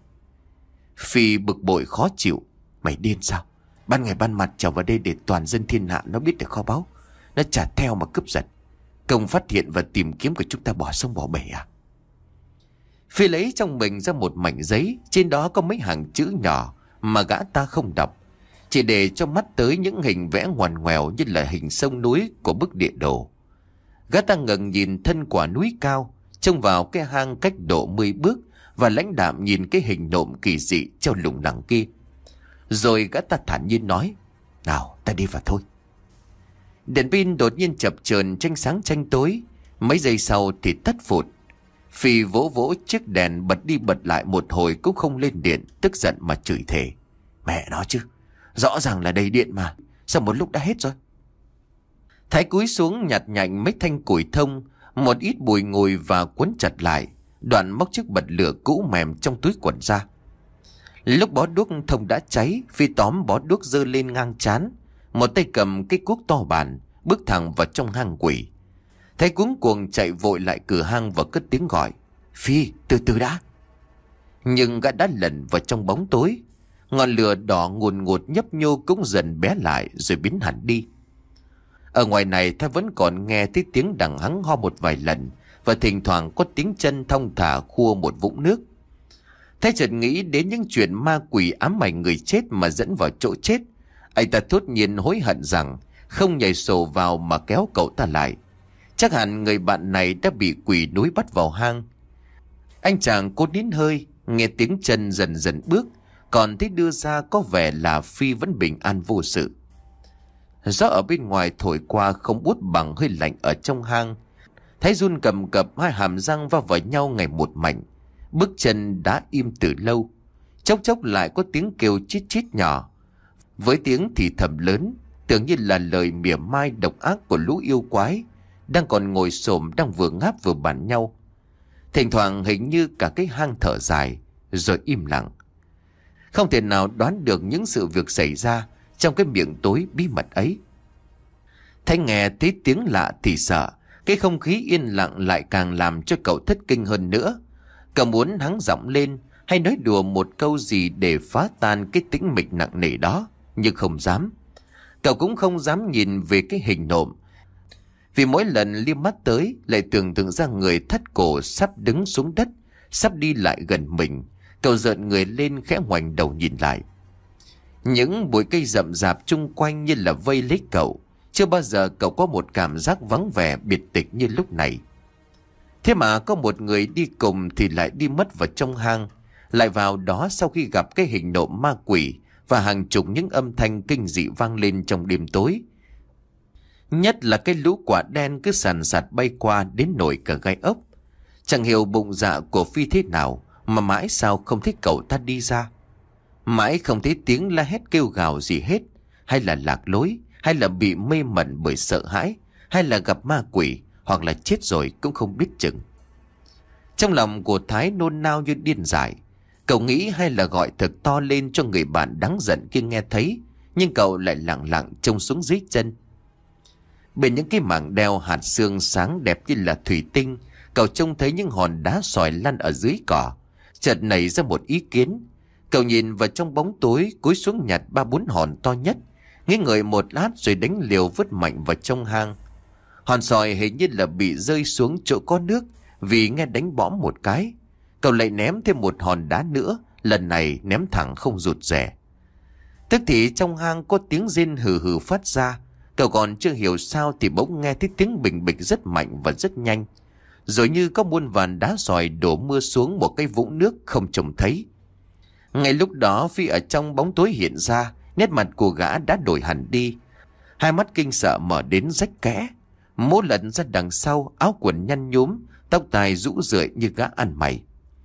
Phi bực bội khó chịu: "Mày điên sao? Ban ngày ban mặt trèo vào đây để toàn dân thiên hạ nó biết được kho báu, nó trả theo mà cướp giật. Công phát hiện và tìm kiếm của chúng ta bỏ sông bỏ bể à?" Phi lấy trong mình ra một mảnh giấy, trên đó có mấy hàng chữ nhỏ mà gã ta không đọc, chỉ để cho mắt tới những hình vẽ ngoằn ngoèo như là hình sông núi của bức địa đồ. Gã ta ngẩng nhìn thân quả núi cao, trông vào cái hang cách độ mười bước và lãnh đạm nhìn cái hình nộm kỳ dị treo lủng lẳng kia. Rồi gã ta thản nhiên nói: "Nào, ta đi vào thôi." Đèn pin đột nhiên chập chờn tranh sáng tranh tối, mấy giây sau thì tắt phụt. Phi vỗ vỗ chiếc đèn bật đi bật lại một hồi cũng không lên điện, tức giận mà chửi thề: "Mẹ nó chứ, rõ ràng là đầy điện mà, sao một lúc đã hết rồi?" Thái cúi xuống nhặt nhạnh mấy thanh củi thông, một ít bùi ngùi và quấn chặt lại, đoạn móc chiếc bật lửa cũ mềm trong túi quần ra. Lúc bó đuốc thông đã cháy, Phi tóm bó đuốc giơ lên ngang trán, một tay cầm cái cuốc to bản, bước thẳng vào trong hang quỷ. Thái cuống cuồng chạy vội lại cửa hang và cất tiếng gọi: "Phi, từ từ đã." Nhưng gã đã lẩn vào trong bóng tối. Ngọn lửa đỏ ngùn ngụt nhấp nhô cũng dần bé lại rồi biến hẳn đi. Ở ngoài này ta vẫn còn nghe thấy tiếng đằng hắng ho một vài lần, và thỉnh thoảng có tiếng chân thong thả khua một vũng nước. Thái chợt nghĩ đến những chuyện ma quỷ ám ảnh người chết mà dẫn vào chỗ chết. Anh ta thốt nhiên hối hận rằng không nhảy sổ vào mà kéo cậu ta lại. Chắc hẳn người bạn này đã bị quỷ núi bắt vào hang. Anh chàng cố nín hơi, nghe tiếng chân dần dần bước, còn thấy đưa ra có vẻ là Phi vẫn bình an vô sự. Gió ở bên ngoài thổi qua không buốt bằng hơi lạnh ở trong hang. Thái run cầm cập, hai hàm răng va vào nhau ngày một mạnh. Bước chân đã im từ lâu. Chốc chốc lại có tiếng kêu chít chít nhỏ, với tiếng thì thầm lớn, tưởng như là lời mỉa mai độc ác của lũ yêu quái đang còn ngồi xổm, đang vừa ngáp vừa bàn nhau. Thỉnh thoảng hình như cả cái hang thở dài rồi im lặng. Không thể nào đoán được những sự việc xảy ra trong cái miệng tối bí mật ấy. Thái nghe thấy tiếng lạ thì sợ, cái không khí yên lặng lại càng làm cho cậu thất kinh hơn nữa. Cậu muốn hắng giọng lên hay nói đùa một câu gì để phá tan cái tĩnh mịch nặng nề đó, nhưng không dám. Cậu cũng không dám nhìn về cái hình nộm, vì mỗi lần liếc mắt tới lại tưởng tượng ra người thắt cổ sắp đứng xuống đất, sắp đi lại gần mình. Cậu rợn người lên khẽ ngoảnh đầu nhìn lại. Những bụi cây rậm rạp chung quanh như là vây lấy cậu. Chưa bao giờ cậu có một cảm giác vắng vẻ biệt tịch như lúc này. Thế mà có một người đi cùng thì lại đi mất vào trong hang, lại vào đó sau khi gặp cái hình nộm ma quỷ và hàng chục những âm thanh kinh dị vang lên trong đêm tối. Nhất là cái lũ quả đen cứ sàn sạt bay qua đến nổi cả gai ốc. Chẳng hiểu bụng dạ của Phi thế nào mà mãi sao không thấy cậu ta đi ra. Mãi không thấy tiếng la hét kêu gào gì hết, hay là lạc lối, hay là bị mê mẩn bởi sợ hãi, hay là gặp ma quỷ, hoặc là chết rồi cũng không biết chừng. Trong lòng của Thái nôn nao như điên dại. Cậu nghĩ hay là gọi thật to lên cho người bạn đáng giận kia nghe thấy, nhưng cậu lại lặng lặng trông xuống dưới chân. Bên những cái mảng đeo hạt xương sáng đẹp như là thủy tinh, cậu trông thấy những hòn đá sỏi lăn ở dưới cỏ. Chợt nảy ra một ý kiến. Cậu nhìn vào trong bóng tối, cúi xuống nhặt ba bốn hòn to nhất, nghĩ ngợi một lát rồi đánh liều vứt mạnh vào trong hang. Hòn sỏi hình như là bị rơi xuống chỗ có nước, vì nghe đánh bõm một cái. Cậu lại ném thêm một hòn đá nữa, lần này ném thẳng không rụt rè. Tức thì trong hang có tiếng rên hừ hừ phát ra. Cậu còn chưa hiểu sao thì bỗng nghe thấy tiếng bình bịch rất mạnh và rất nhanh, rồi như có muôn vàn đá sỏi đổ mưa xuống một cái vũng nước không trông thấy. Ngay lúc đó Phi ở trong bóng tối hiện ra, nét mặt của gã đã đổi hẳn đi. Hai mắt kinh sợ mở đến rách kẽ, mố lẫn ra đằng sau, áo quần nhăn nhúm, tóc tai rũ rượi như gã ăn mày.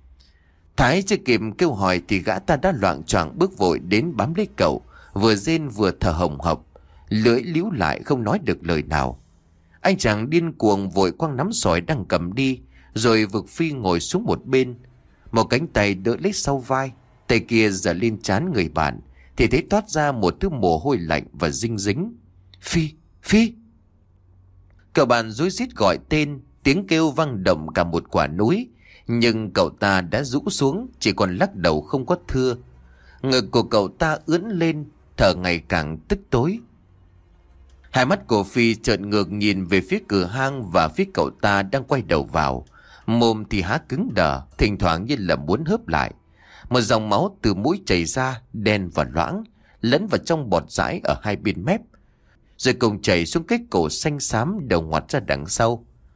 Thái chưa kịp kêu hỏi thì gã ta đã loạng choạng bước vội đến bám lấy cậu, vừa rên vừa thở hồng hộc, lưỡi líu lại không nói được lời nào. Anh chàng điên cuồng vội quăng nắm sỏi đang cầm đi, rồi vực Phi ngồi xuống một bên. Một cánh tay đỡ lấy sau vai, tay kia giở lên trán người bạn, thì thấy toát ra một thứ mồ hôi lạnh và dinh dính. Phi, Phi! Cậu bạn rối rít gọi tên, tiếng kêu vang động cả một quả núi, nhưng cậu ta đã rũ xuống, chỉ còn lắc đầu không có thưa. Ngực của cậu ta ướn lên, thở ngày càng tức tối. Hai mắt của Phi trợn ngược nhìn về phía cửa hang và phía cậu ta đang quay đầu vào. Mồm thì há cứng đờ, thỉnh thoảng như là muốn hớp lại. Một dòng máu từ mũi chảy ra, đen và loãng, lẫn vào trong bọt dãi ở hai bên mép, rồi cùng chảy xuống cái cổ xanh xám đầu ngoặt ra đằng sau.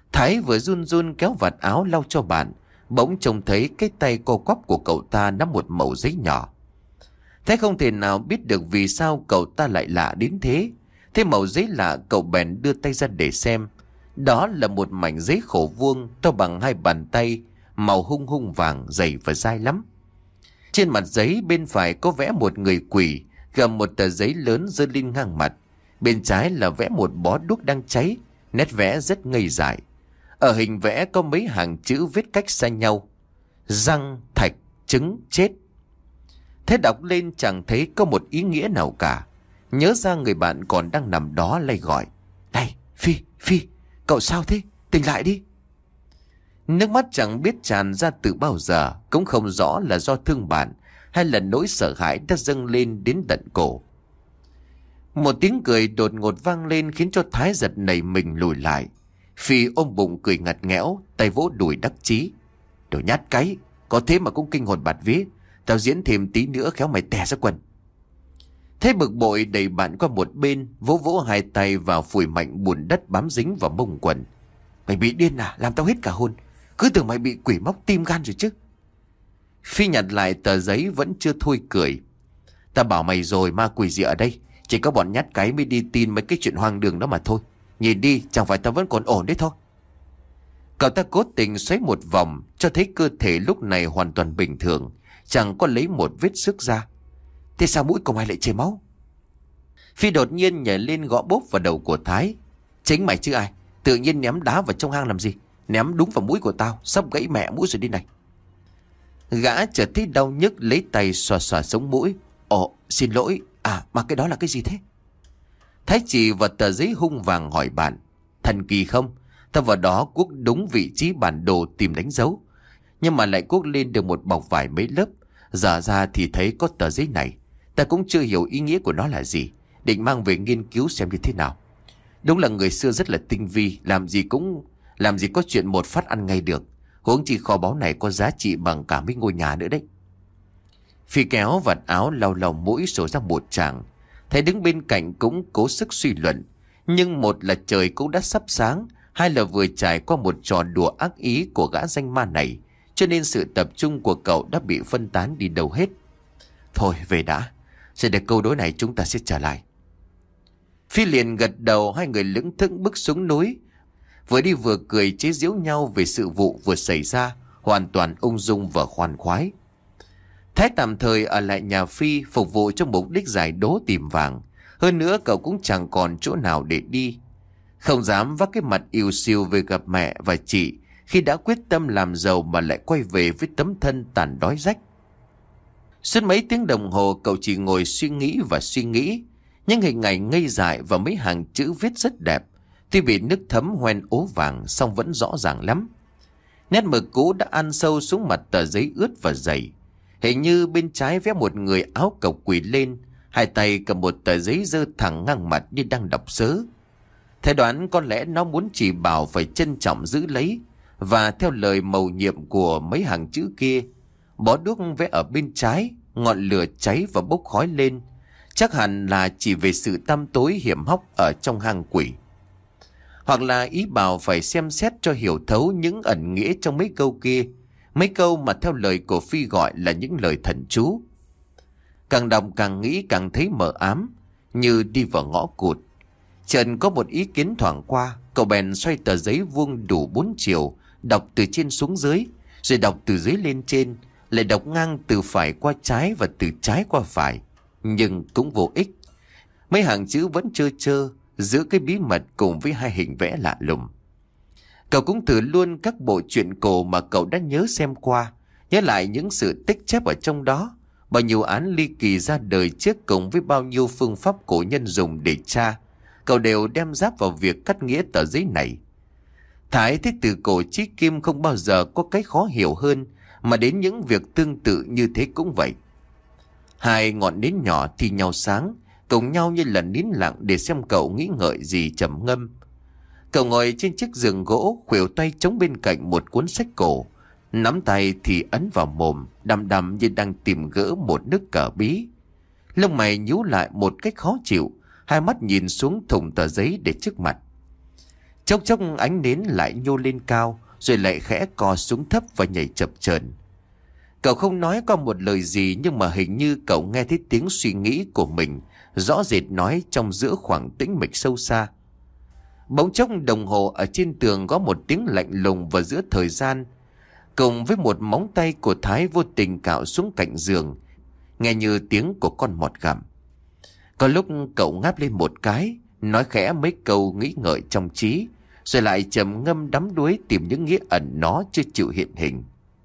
Thái vừa run run kéo vạt áo lau cho bạn, bỗng trông thấy cái tay co quắp của cậu ta nắm một mẩu giấy nhỏ. Thái không thể nào biết được vì sao cậu ta lại lạ đến thế. Thế mẩu giấy lạ, cậu bèn đưa tay ra để xem. Đó là một mảnh giấy khổ vuông to bằng hai bàn tay, màu hung hung vàng, dày và dai lắm. Trên mặt giấy bên phải có vẽ một người quỷ, gầm một tờ giấy lớn giơ lên ngang mặt. Bên trái là vẽ một bó đuốc đang cháy, nét vẽ rất ngây dại. Ở hình vẽ có mấy hàng chữ viết cách xa nhau: răng, thạch, trứng, chết. Thế đọc lên chẳng thấy có một ý nghĩa nào cả. Nhớ ra người bạn còn đang nằm đó lay gọi: "Này, Phi, Phi, cậu sao thế? Tỉnh lại đi." Nước mắt chẳng biết tràn ra từ bao giờ, cũng không rõ là do thương bạn hay là nỗi sợ hãi đã dâng lên đến tận cổ. Một tiếng cười đột ngột vang lên khiến cho Thái giật nảy mình lùi lại. Phi ôm bụng cười ngặt nghẽo, tay vỗ đùi đắc chí: "Đồ nhát cái, có thế mà cũng kinh hồn bạt vía. Tao diễn thêm tí nữa khéo mày tè ra quần." Thế bực bội đẩy bạn qua một bên, vỗ vỗ hai tay vào phủi mạnh bùn đất bám dính vào mông quần: "Mày bị điên à? Làm tao hết cả hồn. Cứ tưởng mày bị quỷ móc tim gan rồi chứ." Phi nhặt lại tờ giấy vẫn chưa thôi cười: "Ta bảo mày rồi, ma quỷ gì ở đây. Chỉ có bọn nhát cái mới đi tin mấy cái chuyện hoang đường đó mà thôi. Nhìn đi, chẳng phải tao vẫn còn ổn đấy thôi." Cậu ta cố tình xoáy một vòng, cho thấy cơ thể lúc này hoàn toàn bình thường, chẳng có lấy một vết xước ra. "Thế sao mũi của mày lại chảy máu?" Phi đột nhiên nhảy lên gõ bốp vào đầu của Thái: "Chính mày chứ ai, tự nhiên ném đá vào trong hang làm gì? Ném đúng vào mũi của tao, sắp gãy mẹ mũi rồi đi này." Gã chợt thấy đau nhức, lấy tay xoa xoa sống mũi: "Ồ, xin lỗi, à mà cái đó là cái gì thế?" Thái chỉ vào tờ giấy hung vàng hỏi bạn: "Thần kỳ không? Tao vào đó cuốc đúng vị trí bản đồ tìm đánh dấu, nhưng mà lại cuốc lên được một bọc vải mấy lớp. Giờ ra thì thấy có tờ giấy này. Ta cũng chưa hiểu ý nghĩa của nó là gì, định mang về nghiên cứu xem như thế nào. Đúng là người xưa rất là tinh vi, làm gì cũng làm gì có chuyện một phát ăn ngay được. Huống chi kho báu này có giá trị bằng cả mấy ngôi nhà nữa đấy." Phi kéo vạt áo lau lau mũi sổ ra một tràng. Thầy đứng bên cạnh cũng cố sức suy luận. Nhưng một là trời cũng đã sắp sáng, hai là vừa trải qua một trò đùa ác ý của gã danh ma này, cho nên sự tập trung của cậu đã bị phân tán đi đâu hết. Thôi về đã, rồi để câu đối này chúng ta sẽ trở lại. Phi liền gật đầu, hai người lững thững bước xuống núi. Vừa đi vừa cười chế giễu nhau về sự vụ vừa xảy ra, hoàn toàn ung dung và khoan khoái. Thái tạm thời ở lại nhà Phi phục vụ cho mục đích giải đố tìm vàng. Hơn nữa cậu cũng chẳng còn chỗ nào để đi. Không dám vác cái mặt yêu siêu về gặp mẹ và chị khi đã quyết tâm làm giàu mà lại quay về với tấm thân tàn đói rách. Suốt mấy tiếng đồng hồ cậu chỉ ngồi suy nghĩ và suy nghĩ. Những hình ảnh ngây dại và mấy hàng chữ viết rất đẹp, tuy bị nước thấm hoen ố vàng song vẫn rõ ràng lắm. Nét mực cũ đã ăn sâu xuống mặt tờ giấy ướt và dày. Hình như bên trái vẽ một người áo cộc quỳ lên, hai tay cầm một tờ giấy giơ thẳng ngang mặt như đang đọc sớ. Thầy đoán có lẽ nó muốn chỉ bảo phải trân trọng giữ lấy. Và theo lời mầu nhiệm của mấy hàng chữ kia, bó đuốc vẽ ở bên trái, ngọn lửa cháy và bốc khói lên, chắc hẳn là chỉ về sự tăm tối hiểm hóc ở trong hang quỷ. Hoặc là ý bảo phải xem xét cho hiểu thấu những ẩn nghĩa trong mấy câu kia, mấy câu mà theo lời của Phi gọi là những lời thần chú. Càng đọc càng nghĩ càng thấy mờ ám, như đi vào ngõ cụt. Chợt có một ý kiến thoảng qua, cậu bèn xoay tờ giấy vuông đủ bốn chiều, đọc từ trên xuống dưới, rồi đọc từ dưới lên trên, lại đọc ngang từ phải qua trái và từ trái qua phải. Nhưng cũng vô ích. Mấy hàng chữ vẫn trơ trơ giữa cái bí mật cùng với hai hình vẽ lạ lùng. Cậu cũng thử luôn các bộ truyện cổ mà cậu đã nhớ xem qua, nhớ lại những sự tích chép ở trong đó, bao nhiêu án ly kỳ ra đời trước cùng với bao nhiêu phương pháp cổ nhân dùng để tra. Cậu đều đem giáp vào việc cắt nghĩa tờ giấy này. Thái thấy từ cổ chí kim không bao giờ có cái khó hiểu hơn, mà đến những việc tương tự như thế cũng vậy. Hai ngọn nến nhỏ thì nhau sáng, cùng nhau như là nín lặng để xem cậu nghĩ ngợi gì trầm ngâm. Cậu ngồi trên chiếc giường gỗ, khuỷu tay chống bên cạnh một cuốn sách cổ, nắm tay thì ấn vào mồm, đăm đăm như đang tìm gỡ một nước cờ bí. Lông mày nhíu lại một cách khó chịu, hai mắt nhìn xuống thùng tờ giấy để trước mặt. Chốc chốc ánh nến lại nhô lên cao, rồi lại khẽ cò xuống thấp và nhảy chập chờn. Cậu không nói có một lời gì, nhưng mà hình như cậu nghe thấy tiếng suy nghĩ của mình rõ rệt nói trong giữa khoảng tĩnh mịch sâu xa. Bỗng chốc đồng hồ ở trên tường có một tiếng lạnh lùng vào giữa thời gian, cùng với một móng tay của Thái vô tình cạo xuống cạnh giường, nghe như tiếng của con mọt gặm. Có lúc cậu ngáp lên một cái, nói khẽ mấy câu nghĩ ngợi trong trí, rồi lại trầm ngâm đắm đuối tìm những nghĩa ẩn nó chưa chịu hiện hình.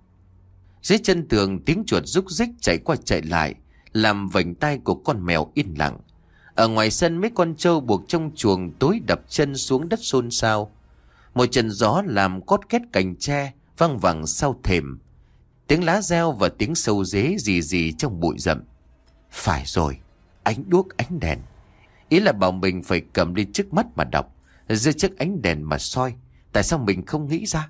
Dưới chân tường tiếng chuột rúc rích chạy qua chạy lại, làm vành tai của con mèo yên lặng. Ở ngoài sân mấy con trâu buộc trong chuồng tối đập chân xuống đất xôn xao. Một trận gió làm cót két cành tre văng vẳng sau thềm. Tiếng lá reo và tiếng sâu dế rì rì trong bụi rậm. Phải rồi, ánh đuốc ánh đèn. Ý là bảo mình phải cầm lên trước mắt mà đọc, dưới chiếc ánh đèn mà soi. Tại sao mình không nghĩ ra?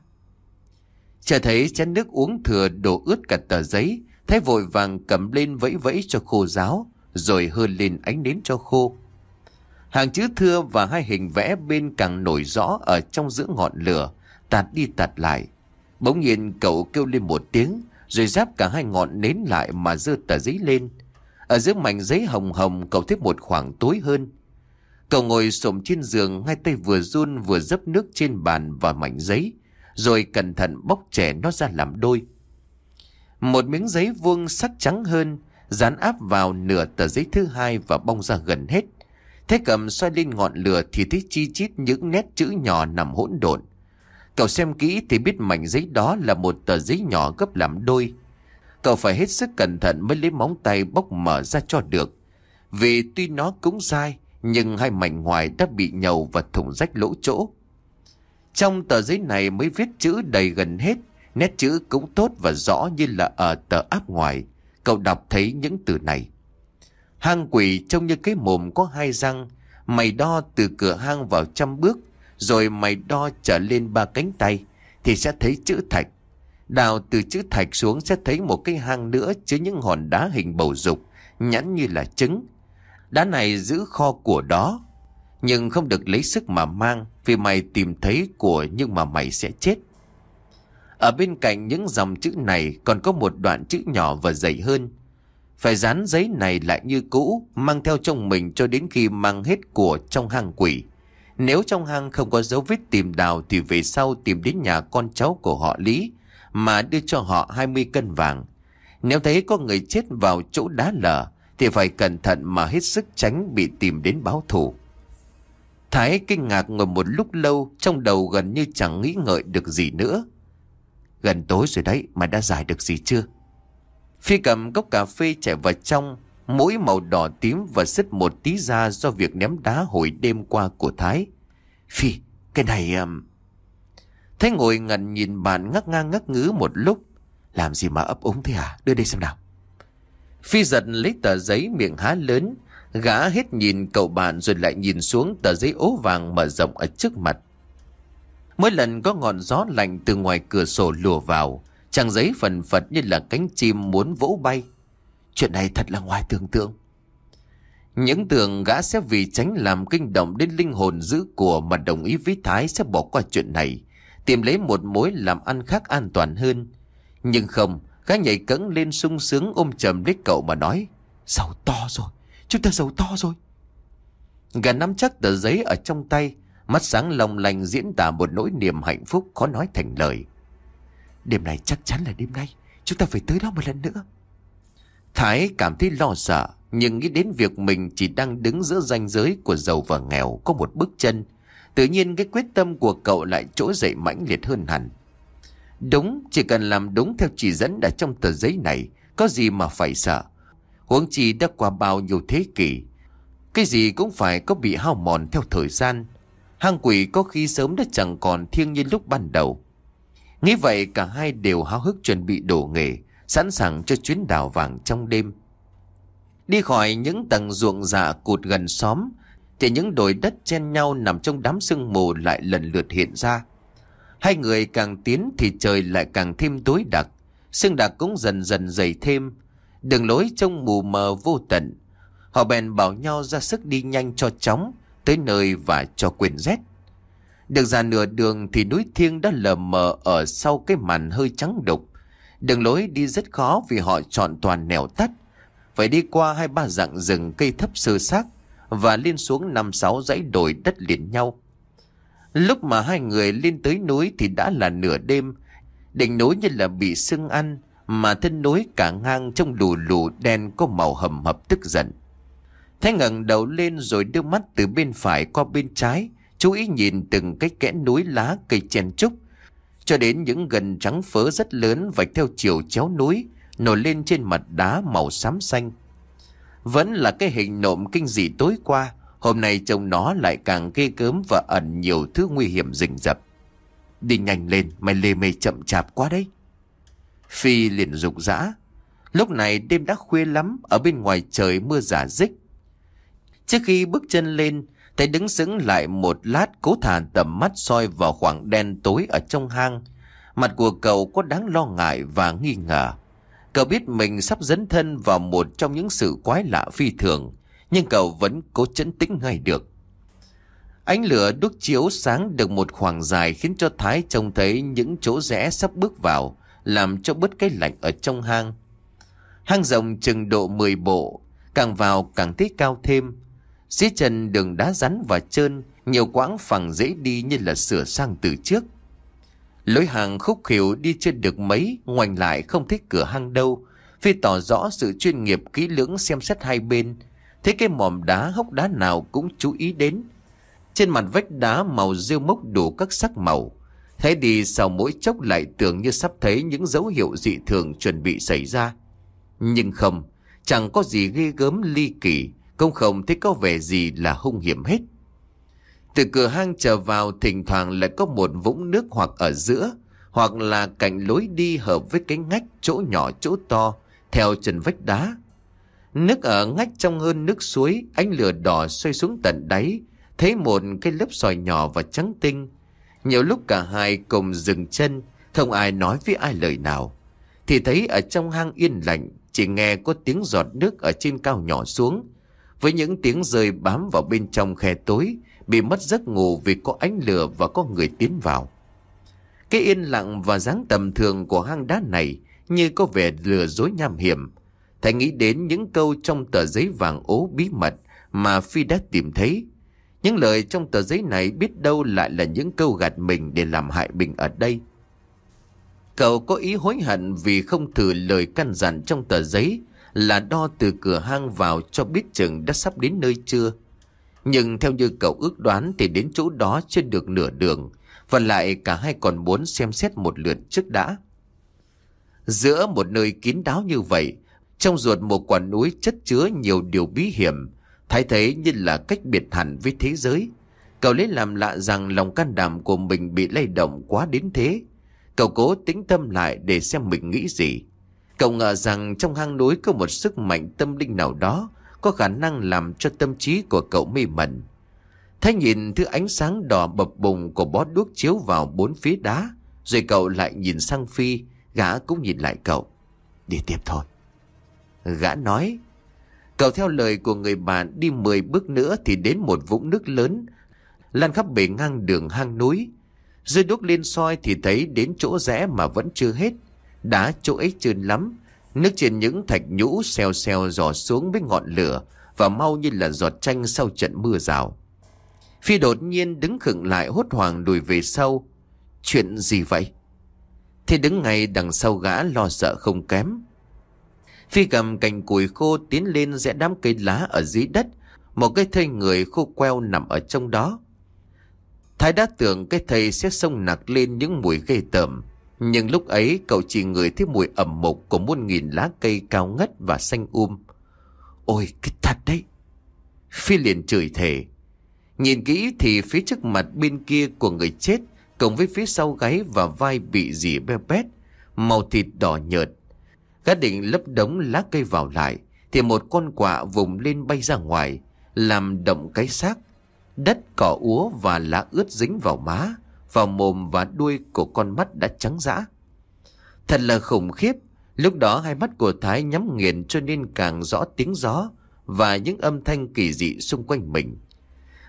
Chợt thấy chén nước uống thừa đổ ướt cả tờ giấy, Thái vội vàng cầm lên vẫy vẫy cho khô ráo, rồi hơ lên ánh nến cho khô. Hàng chữ thưa và hai hình vẽ bên càng nổi rõ ở trong giữa ngọn lửa, tạt đi tạt lại. Bỗng nhiên cậu kêu lên một tiếng, rồi giáp cả hai ngọn nến lại mà giơ tờ giấy lên. Ở giữa mảnh giấy hồng hồng cậu thấy một khoảng tối hơn. Cậu ngồi xổm trên giường, hai tay vừa run vừa dấp nước trên bàn và mảnh giấy, rồi cẩn thận bóc chẻ nó ra làm đôi. Một miếng giấy vuông sắc trắng hơn dán áp vào nửa tờ giấy thứ hai và bong ra gần hết. Thế cầm xoay lên ngọn lửa thì thấy chi chít những nét chữ nhỏ nằm hỗn độn. Cậu xem kỹ thì biết mảnh giấy đó là một tờ giấy nhỏ gấp làm đôi. Cậu phải hết sức cẩn thận mới lấy móng tay bóc mở ra cho được, vì tuy nó cũng dai nhưng hai mảnh ngoài đã bị nhầu và thủng rách lỗ chỗ. Trong tờ giấy này mới viết chữ đầy gần hết, nét chữ cũng tốt và rõ như là ở tờ áp ngoài. Cậu đọc thấy những từ này: hang quỷ trông như cái mồm có hai răng, mày đo từ cửa hang vào trăm bước, rồi mày đo trở lên ba cánh tay thì sẽ thấy chữ thạch. Đào từ chữ thạch xuống sẽ thấy một cái hang nữa chứa những hòn đá hình bầu dục, nhẵn như là trứng. Đá này giữ kho của đó, nhưng không được lấy sức mà mang, vì mày tìm thấy của nhưng mà mày sẽ chết. Ở bên cạnh những dòng chữ này còn có một đoạn chữ nhỏ và dày hơn. Phải dán giấy này lại như cũ, mang theo trong mình cho đến khi mang hết của trong hang quỷ. Nếu trong hang không có dấu vết tìm đào thì về sau tìm đến nhà con cháu của họ Lý mà đưa cho họ hai mươi cân vàng. Nếu thấy có người chết vào chỗ đá lở thì phải cẩn thận mà hết sức tránh bị tìm đến báo thù. Thái kinh ngạc ngồi một lúc lâu, trong đầu gần như chẳng nghĩ ngợi được gì nữa. Gần tối rồi đấy, mà đã giải được gì chưa? Phi cầm cốc cà phê chạy vào trong, mũi màu đỏ tím và sứt một tí ra do việc ném đá hồi đêm qua của Thái. Phi, cái này... Um... Thái ngồi ngẩn nhìn bạn ngắc ngang ngắc ngứ một lúc. Làm gì mà ấp úng thế hả? Đưa đây xem nào. Phi giật lấy tờ giấy, miệng há lớn. Gã hết nhìn cậu bạn rồi lại nhìn xuống tờ giấy ố vàng mở rộng ở trước mặt. Mỗi lần có ngọn gió lạnh từ ngoài cửa sổ lùa vào, trang giấy phần phật như là cánh chim muốn vỗ bay. Chuyện này thật là ngoài tưởng tượng. Những tưởng gã sẽ vì tránh làm kinh động đến linh hồn dữ của mà đồng ý với Thái sẽ bỏ qua chuyện này, tìm lấy một mối làm ăn khác an toàn hơn. Nhưng không, gã nhảy cẫng lên sung sướng ôm chầm lấy cậu mà nói: Giàu to rồi, chúng ta giàu to rồi. Gã nắm chắc tờ giấy ở trong tay, mắt sáng long lanh diễn tả một nỗi niềm hạnh phúc khó nói thành lời. Đêm này chắc chắn là đêm nay, chúng ta phải tới đó một lần nữa. Thái cảm thấy lo sợ, nhưng nghĩ đến việc mình chỉ đang đứng giữa ranh giới của giàu và nghèo có một bước chân, tự nhiên cái quyết tâm của cậu lại trỗi dậy mãnh liệt hơn hẳn. Đúng, chỉ cần làm đúng theo chỉ dẫn ở trong tờ giấy này, có gì mà phải sợ. Huống chi đã qua bao nhiêu thế kỷ, cái gì cũng phải có bị hao mòn theo thời gian. Hang quỷ có khi sớm đã chẳng còn thiêng như lúc ban đầu. Nghĩ vậy cả hai đều háo hức chuẩn bị đổ nghề, sẵn sàng cho chuyến đào vàng trong đêm. Đi khỏi những tầng ruộng dạ cụt gần xóm thì những đồi đất chen nhau nằm trong đám sương mù lại lần lượt hiện ra. Hai người càng tiến thì trời lại càng thêm tối đặc, sương đặc cũng dần dần dày thêm, đường lối trông mù mờ vô tận. Họ bèn bảo nhau ra sức đi nhanh cho chóng tới nơi và cho quên rét. Được ra nửa đường thì núi Thiêng đã lờ mờ ở sau cái màn hơi trắng đục. Đường lối đi rất khó vì họ chọn toàn nẻo tắt, phải đi qua hai ba dặn rừng cây thấp sơ xác và lên xuống năm sáu dãy đồi đất liền nhau. Lúc mà hai người lên tới núi thì đã là nửa đêm. Đỉnh núi như là bị sưng ăn, mà thân núi cả ngang trông lù lù đen có màu hầm hập tức giận. Thái ngẩng đầu lên rồi đưa mắt từ bên phải qua bên trái, chú ý nhìn từng cái kẽ núi lá cây chen trúc, cho đến những gần trắng phớ rất lớn vạch theo chiều chéo núi, nổi lên trên mặt đá màu xám xanh. Vẫn là cái hình nộm kinh dị tối qua, hôm nay trông nó lại càng ghê gớm và ẩn nhiều thứ nguy hiểm rình rập. Đi nhanh lên, mày lê mê chậm chạp quá đấy. Phi liền rục rã. Lúc này đêm đã khuya lắm, ở bên ngoài trời mưa rả rích. Trước khi bước chân lên, thầy đứng sững lại một lát, cố thả tầm mắt soi vào khoảng đen tối ở trong hang. Mặt của cậu có đáng lo ngại và nghi ngờ. Cậu biết mình sắp dấn thân vào một trong những sự quái lạ phi thường, nhưng cậu vẫn cố trấn tĩnh ngay được. Ánh lửa đuốc chiếu sáng được một khoảng dài khiến cho Thái trông thấy những chỗ rẽ sắp bước vào, làm cho bớt cái lạnh ở trong hang. Hang rộng chừng độ mười bộ, càng vào càng thấy cao thêm. Dưới chân đường đá rắn và trơn, nhiều quãng phẳng dễ đi như là sửa sang từ trước. Lối hàng khúc khỉu đi chưa được mấy, ngoảnh lại không thấy cửa hang đâu. Phi tỏ rõ sự chuyên nghiệp kỹ lưỡng xem xét hai bên, thấy cái mỏm đá hốc đá nào cũng chú ý đến. Trên mặt vách đá màu rêu mốc đủ các sắc màu. Thấy đi sau mỗi chốc lại tưởng như sắp thấy những dấu hiệu dị thường chuẩn bị xảy ra. Nhưng không, chẳng có gì ghê gớm ly kỳ, cũng không thấy có vẻ gì là hung hiểm hết. Từ cửa hang trở vào thỉnh thoảng lại có một vũng nước hoặc ở giữa, hoặc là cạnh lối đi hợp với cái ngách, chỗ nhỏ chỗ to, theo chân vách đá. Nước ở ngách trong hơn nước suối, ánh lửa đỏ xoay xuống tận đáy, thấy một cái lớp sỏi nhỏ và trắng tinh. Nhiều lúc cả hai cùng dừng chân, không ai nói với ai lời nào. Thì thấy ở trong hang yên lặng, chỉ nghe có tiếng giọt nước ở trên cao nhỏ xuống, với những tiếng rơi bám vào bên trong khe tối, bị mất giấc ngủ vì có ánh lửa và có người tiến vào. Cái yên lặng và dáng tầm thường của hang đá này như có vẻ lừa dối nham hiểm. Thầy nghĩ đến những câu trong tờ giấy vàng ố bí mật mà Phi đã tìm thấy. Những lời trong tờ giấy này biết đâu lại là những câu gạt mình để làm hại mình ở đây. Cậu có ý hối hận vì không thử lời căn dặn trong tờ giấy là đo từ cửa hang vào cho biết chừng đã sắp đến nơi chưa. Nhưng theo như cậu ước đoán thì đến chỗ đó chưa được nửa đường, và lại cả hai còn muốn xem xét một lượt trước đã. Giữa một nơi kín đáo như vậy, trong ruột một quả núi chất chứa nhiều điều bí hiểm, Thái thấy như là cách biệt hẳn với thế giới. Cậu lấy làm lạ rằng lòng can đảm của mình bị lay động quá đến thế. Cậu cố tĩnh tâm lại để xem mình nghĩ gì. Cậu ngờ rằng trong hang núi có một sức mạnh tâm linh nào đó có khả năng làm cho tâm trí của cậu mê mẩn. Thái nhìn thứ ánh sáng đỏ bập bùng của bó đuốc chiếu vào bốn phía đá, rồi cậu lại nhìn sang Phi, gã cũng nhìn lại cậu. Đi tiếp thôi, gã nói. Cậu theo lời của người bạn đi mười bước nữa thì đến một vũng nước lớn lan khắp bề ngang đường hang núi. Rơi đuốc lên soi thì thấy đến chỗ rẽ mà vẫn chưa hết. Đá chỗ ấy trơn lắm, nước trên những thạch nhũ xèo xèo rò xuống với ngọn lửa và mau như là giọt chanh sau trận mưa rào. Phi đột nhiên đứng khựng lại, hốt hoảng lùi về sau. Chuyện gì vậy? Thì đứng ngay đằng sau gã lo sợ không kém. Phi cầm cành củi khô tiến lên rẽ đám cây lá ở dưới đất. Một cái thây người khô queo nằm ở trong đó. Thái đã tưởng cái thây sẽ xông nặc lên những mùi ghê tởm, nhưng lúc ấy cậu chỉ ngửi thấy mùi ẩm mục của muôn nghìn lá cây cao ngất và xanh um. Ôi cái thật đấy! Phi liền chửi thề. Nhìn kỹ thì phía trước mặt bên kia của người chết, cộng với phía sau gáy và vai bị rỉ beo bét, màu thịt đỏ nhợt. Gã định lấp đống lá cây vào lại thì một con quạ vùng lên bay ra ngoài, làm động cái xác. Đất cỏ úa và lá ướt dính vào má, vào mồm và đuôi của con mắt đã trắng dã. Thật là khủng khiếp. Lúc đó hai mắt của Thái nhắm nghiền cho nên càng rõ tiếng gió và những âm thanh kỳ dị xung quanh mình.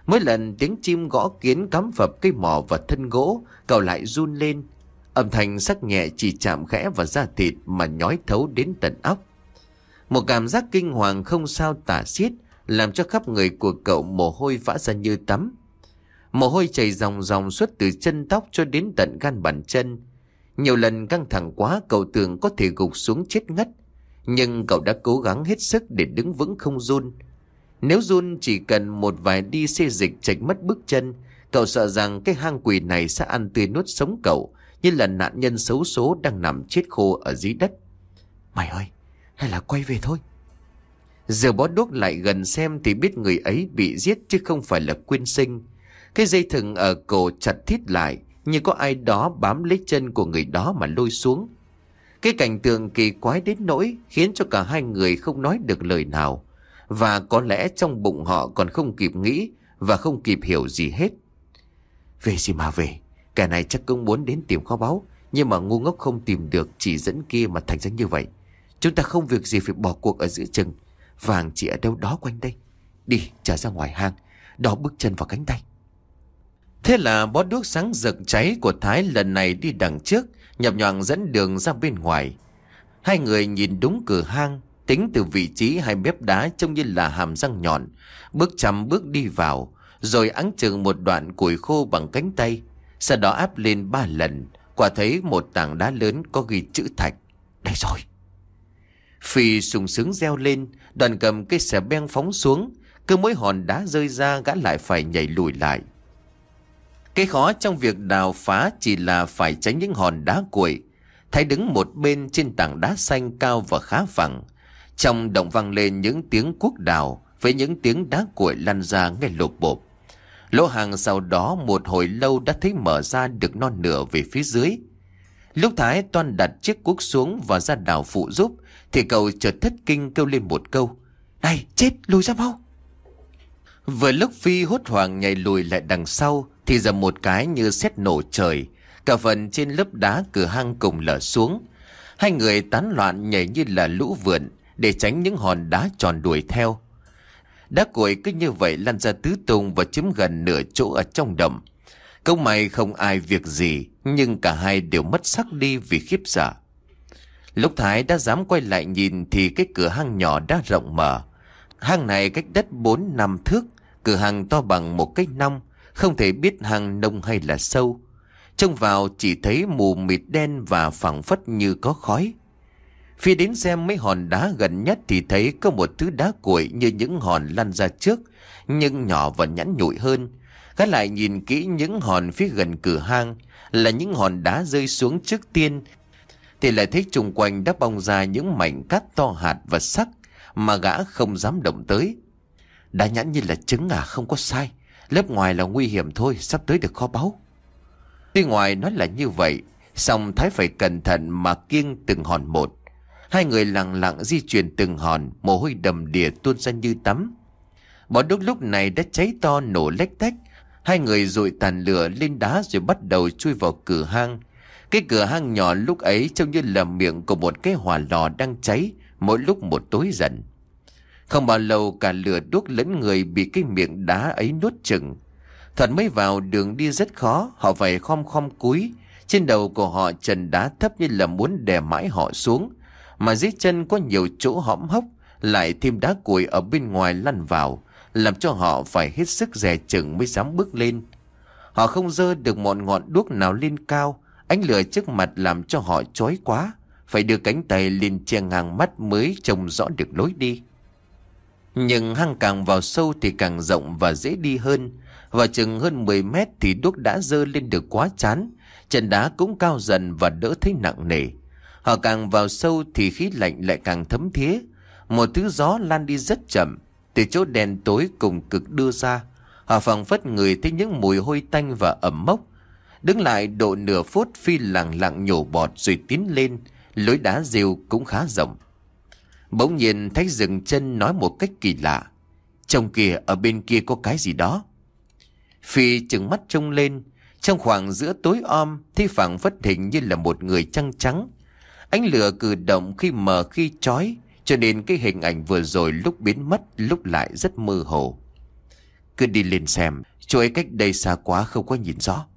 Mỗi lần tiếng chim gõ kiến cắm phập cây mỏ và thân gỗ, cậu lại run lên. Âm thanh sắc nhẹ chỉ chạm khẽ vào da thịt mà nhói thấu đến tận óc. Một cảm giác kinh hoàng không sao tả xiết, làm cho khắp người của cậu mồ hôi vã ra như tắm. Mồ hôi chảy ròng ròng suốt từ chân tóc cho đến tận gan bàn chân. Nhiều lần căng thẳng quá, cậu tưởng có thể gục xuống chết ngất, nhưng cậu đã cố gắng hết sức để đứng vững không run. Nếu run chỉ cần một vài đi xê dịch chệch mất bước chân, cậu sợ rằng cái hang quỷ này sẽ ăn tươi nuốt sống cậu, như là nạn nhân xấu số đang nằm chết khô ở dưới đất. Mày ơi, hay là quay về thôi. Giờ bó đuốc lại gần xem thì biết người ấy bị giết chứ không phải là quyên sinh. Cái dây thừng ở cổ chặt thít lại, như có ai đó bám lấy chân của người đó mà lôi xuống. Cái cảnh tượng kỳ quái đến nỗi khiến cho cả hai người không nói được lời nào, và có lẽ trong bụng họ còn không kịp nghĩ và không kịp hiểu gì hết. Về gì mà về, kẻ này chắc cũng muốn đến tìm kho báu, nhưng mà ngu ngốc không tìm được chỉ dẫn kia mà thành ra như vậy. Chúng ta không việc gì phải bỏ cuộc ở giữa chừng. Vàng chỉ ở đâu đó quanh đây. Đi trở ra ngoài hang, đó bước chân vào cánh tay. Thế là bó đuốc sáng rực cháy của Thái lần này đi đằng trước, nhập nhoạng dẫn đường ra bên ngoài. Hai người nhìn đúng cửa hang, tính từ vị trí hai mép đá trông như là hàm răng nhọn, bước chậm bước đi vào, rồi ẵng chừng một đoạn củi khô bằng cánh tay, sau đó áp lên ba lần, quả thấy một tảng đá lớn có ghi chữ thạch. Đây rồi. Phi sung sướng reo lên, đoàn cầm cây xẻ beng phóng xuống, cứ mỗi hòn đá rơi ra gã lại phải nhảy lùi lại. Cái khó trong việc đào phá chỉ là phải tránh những hòn đá cuội. Thái đứng một bên trên tảng đá xanh cao và khá phẳng. Trong động vang lên những tiếng cuốc đào với những tiếng đá cuội lăn ra nghe lộp bộp. Lỗ hang sau đó một hồi lâu đã thấy mở ra được non nửa về phía dưới. Lúc Thái toan đặt chiếc cuốc xuống và ra đào phụ giúp thì cậu chợt thất kinh kêu lên một câu: Này chết, lùi ra mau. Vừa lúc Phi hốt hoảng nhảy lùi lại đằng sau thì giờ một cái như sét nổ trời, cả phần trên lớp đá cửa hang cùng lở xuống. Hai người tán loạn nhảy như là lũ vượn để tránh những hòn đá tròn đuổi theo. Đá cuội cứ như vậy lăn ra tứ tung và chiếm gần nửa chỗ ở trong đầm. Câu may không ai việc gì, nhưng cả hai đều mất sắc đi vì khiếp sợ. Lúc Thái đã dám quay lại nhìn thì cái cửa hang nhỏ đã rộng mở. Hang này cách đất bốn năm thước, cửa hang to bằng một cái nong, không thể biết hang nông hay là sâu. Trông vào chỉ thấy mù mịt đen và phảng phất như có khói. Phía đến xem mấy hòn đá gần nhất thì thấy có một thứ đá cuội như những hòn lăn ra trước, nhưng nhỏ và nhẵn nhụi hơn. Gã lại nhìn kỹ những hòn phía gần cửa hang, là những hòn đá rơi xuống trước tiên, thì lại thấy chung quanh đã bong ra những mảnh cát to hạt và sắc mà gã không dám động tới. Đá nhẵn như là trứng à, không có sai. Lớp ngoài là nguy hiểm thôi, sắp tới được kho báu. Tuy ngoài nói là như vậy, song Thái phải cẩn thận mà kiêng từng hòn một. Hai người lặng lặng di chuyển từng hòn, mồ hôi đầm đìa tuôn ra như tắm. Bó đuốc lúc này đã cháy to nổ lách tách. Hai người dội tàn lửa lên đá rồi bắt đầu chui vào cửa hang. Cái cửa hang nhỏ lúc ấy trông như là miệng của một cái hỏa lò đang cháy, mỗi lúc một tối dần. Không bao lâu cả lửa đuốc lẫn người bị cái miệng đá ấy nuốt chửng. Thật mới vào đường đi rất khó, họ phải khom khom cúi. Trên đầu của họ trần đá thấp như là muốn đè mãi họ xuống, mà dưới chân có nhiều chỗ hõm hốc, lại thêm đá cuội ở bên ngoài lăn vào, làm cho họ phải hết sức dè chừng mới dám bước lên. Họ không giơ được một ngọn đuốc nào lên cao, ánh lửa trước mặt làm cho họ chói quá, phải đưa cánh tay lên che ngang mắt mới trông rõ được lối đi. Nhưng hang càng vào sâu thì càng rộng và dễ đi hơn. Vào chừng hơn mười mét thì đuốc đã dơ lên được quá chán, chân đá cũng cao dần và đỡ thấy nặng nề. Họ càng vào sâu thì khí lạnh lại càng thấm thía. Một thứ gió lan đi rất chậm, từ chỗ đen tối cùng cực đưa ra. Họ phảng phất người thấy những mùi hôi tanh và ẩm mốc. Đứng lại độ nửa phút, Phi lặng lặng nhổ bọt rồi tiến lên. Lối đá rêu cũng khá rộng. Bỗng nhiên thấy dừng chân nói một cách kỳ lạ: Trông kìa, ở bên kia có cái gì đó. Phi trừng mắt trông lên. Trong khoảng giữa tối om thì phảng phất hình như là một người trăng trắng. Ánh lửa cử động khi mờ khi chói, cho nên cái hình ảnh vừa rồi lúc biến mất lúc lại rất mơ hồ. Cứ đi lên xem, chỗ ấy cách đây xa quá không có nhìn rõ.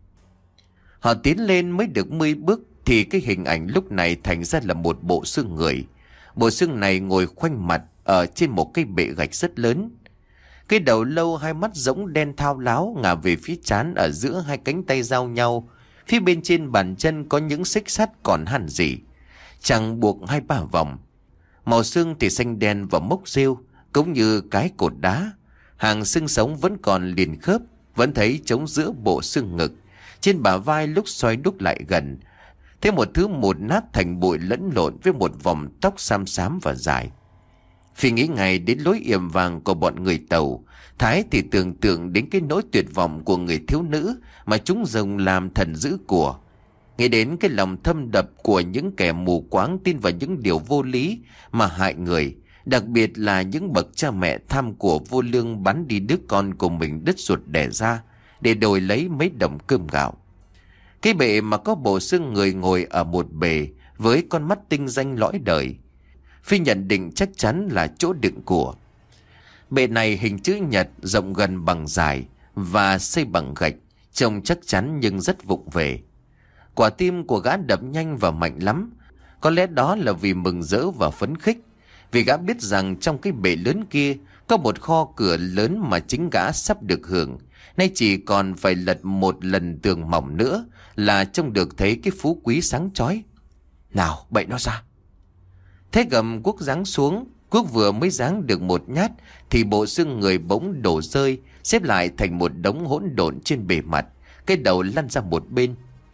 Họ tiến lên mới được mười bước thì cái hình ảnh lúc này thành ra là một bộ xương người. Bộ xương này ngồi khoanh mặt ở trên một cái bệ gạch rất lớn. Cái đầu lâu, hai mắt rỗng đen thao láo ngả về phía trán, ở giữa hai cánh tay giao nhau. Phía bên trên bàn chân có những xích sắt còn hằn rỉ, chẳng buộc hai ba vòng. Màu xương thì xanh đen và mốc rêu, cũng như cái cột đá. Hàng xương sống vẫn còn liền khớp, vẫn thấy trống giữa bộ xương ngực. Trên bả vai lúc xoay đúc lại gần, thấy một thứ một nát thành bụi lẫn lộn với một vòng tóc xám xám và dài. Phi nghĩ ngay đến lối yểm vàng của bọn người Tàu. Thái thì tưởng tượng đến cái nỗi tuyệt vọng của người thiếu nữ mà chúng dùng làm thần giữ của. Nghĩ đến cái lòng thâm độc của những kẻ mù quáng tin vào những điều vô lý mà hại người, đặc biệt là những bậc cha mẹ tham của vô lương bắn đi đứa con của mình đứt ruột đẻ ra để đổi lấy mấy đồng cơm gạo. Cái bệ mà có bộ xương người ngồi ở một bề với con mắt tinh danh lõi đời, Phi nhận định chắc chắn là chỗ đựng của. Bệ này hình chữ nhật, rộng gần bằng dài và xây bằng gạch, trông chắc chắn nhưng rất vụng về. Quả tim của gã đập nhanh và mạnh lắm. Có lẽ đó là vì mừng rỡ và phấn khích, vì gã biết rằng trong cái bể lớn kia có một kho cửa lớn mà chính gã sắp được hưởng. Nay chỉ còn phải lật một lần tường mỏng nữa là trông được thấy cái phú quý sáng chói. Nào, bậy nó ra. Thế gầm Quốc giáng xuống. Quốc vừa mới giáng được một nhát thì bộ xương người bỗng đổ rơi, xếp lại thành một đống hỗn độn trên bề mặt, cái đầu lăn ra một bên.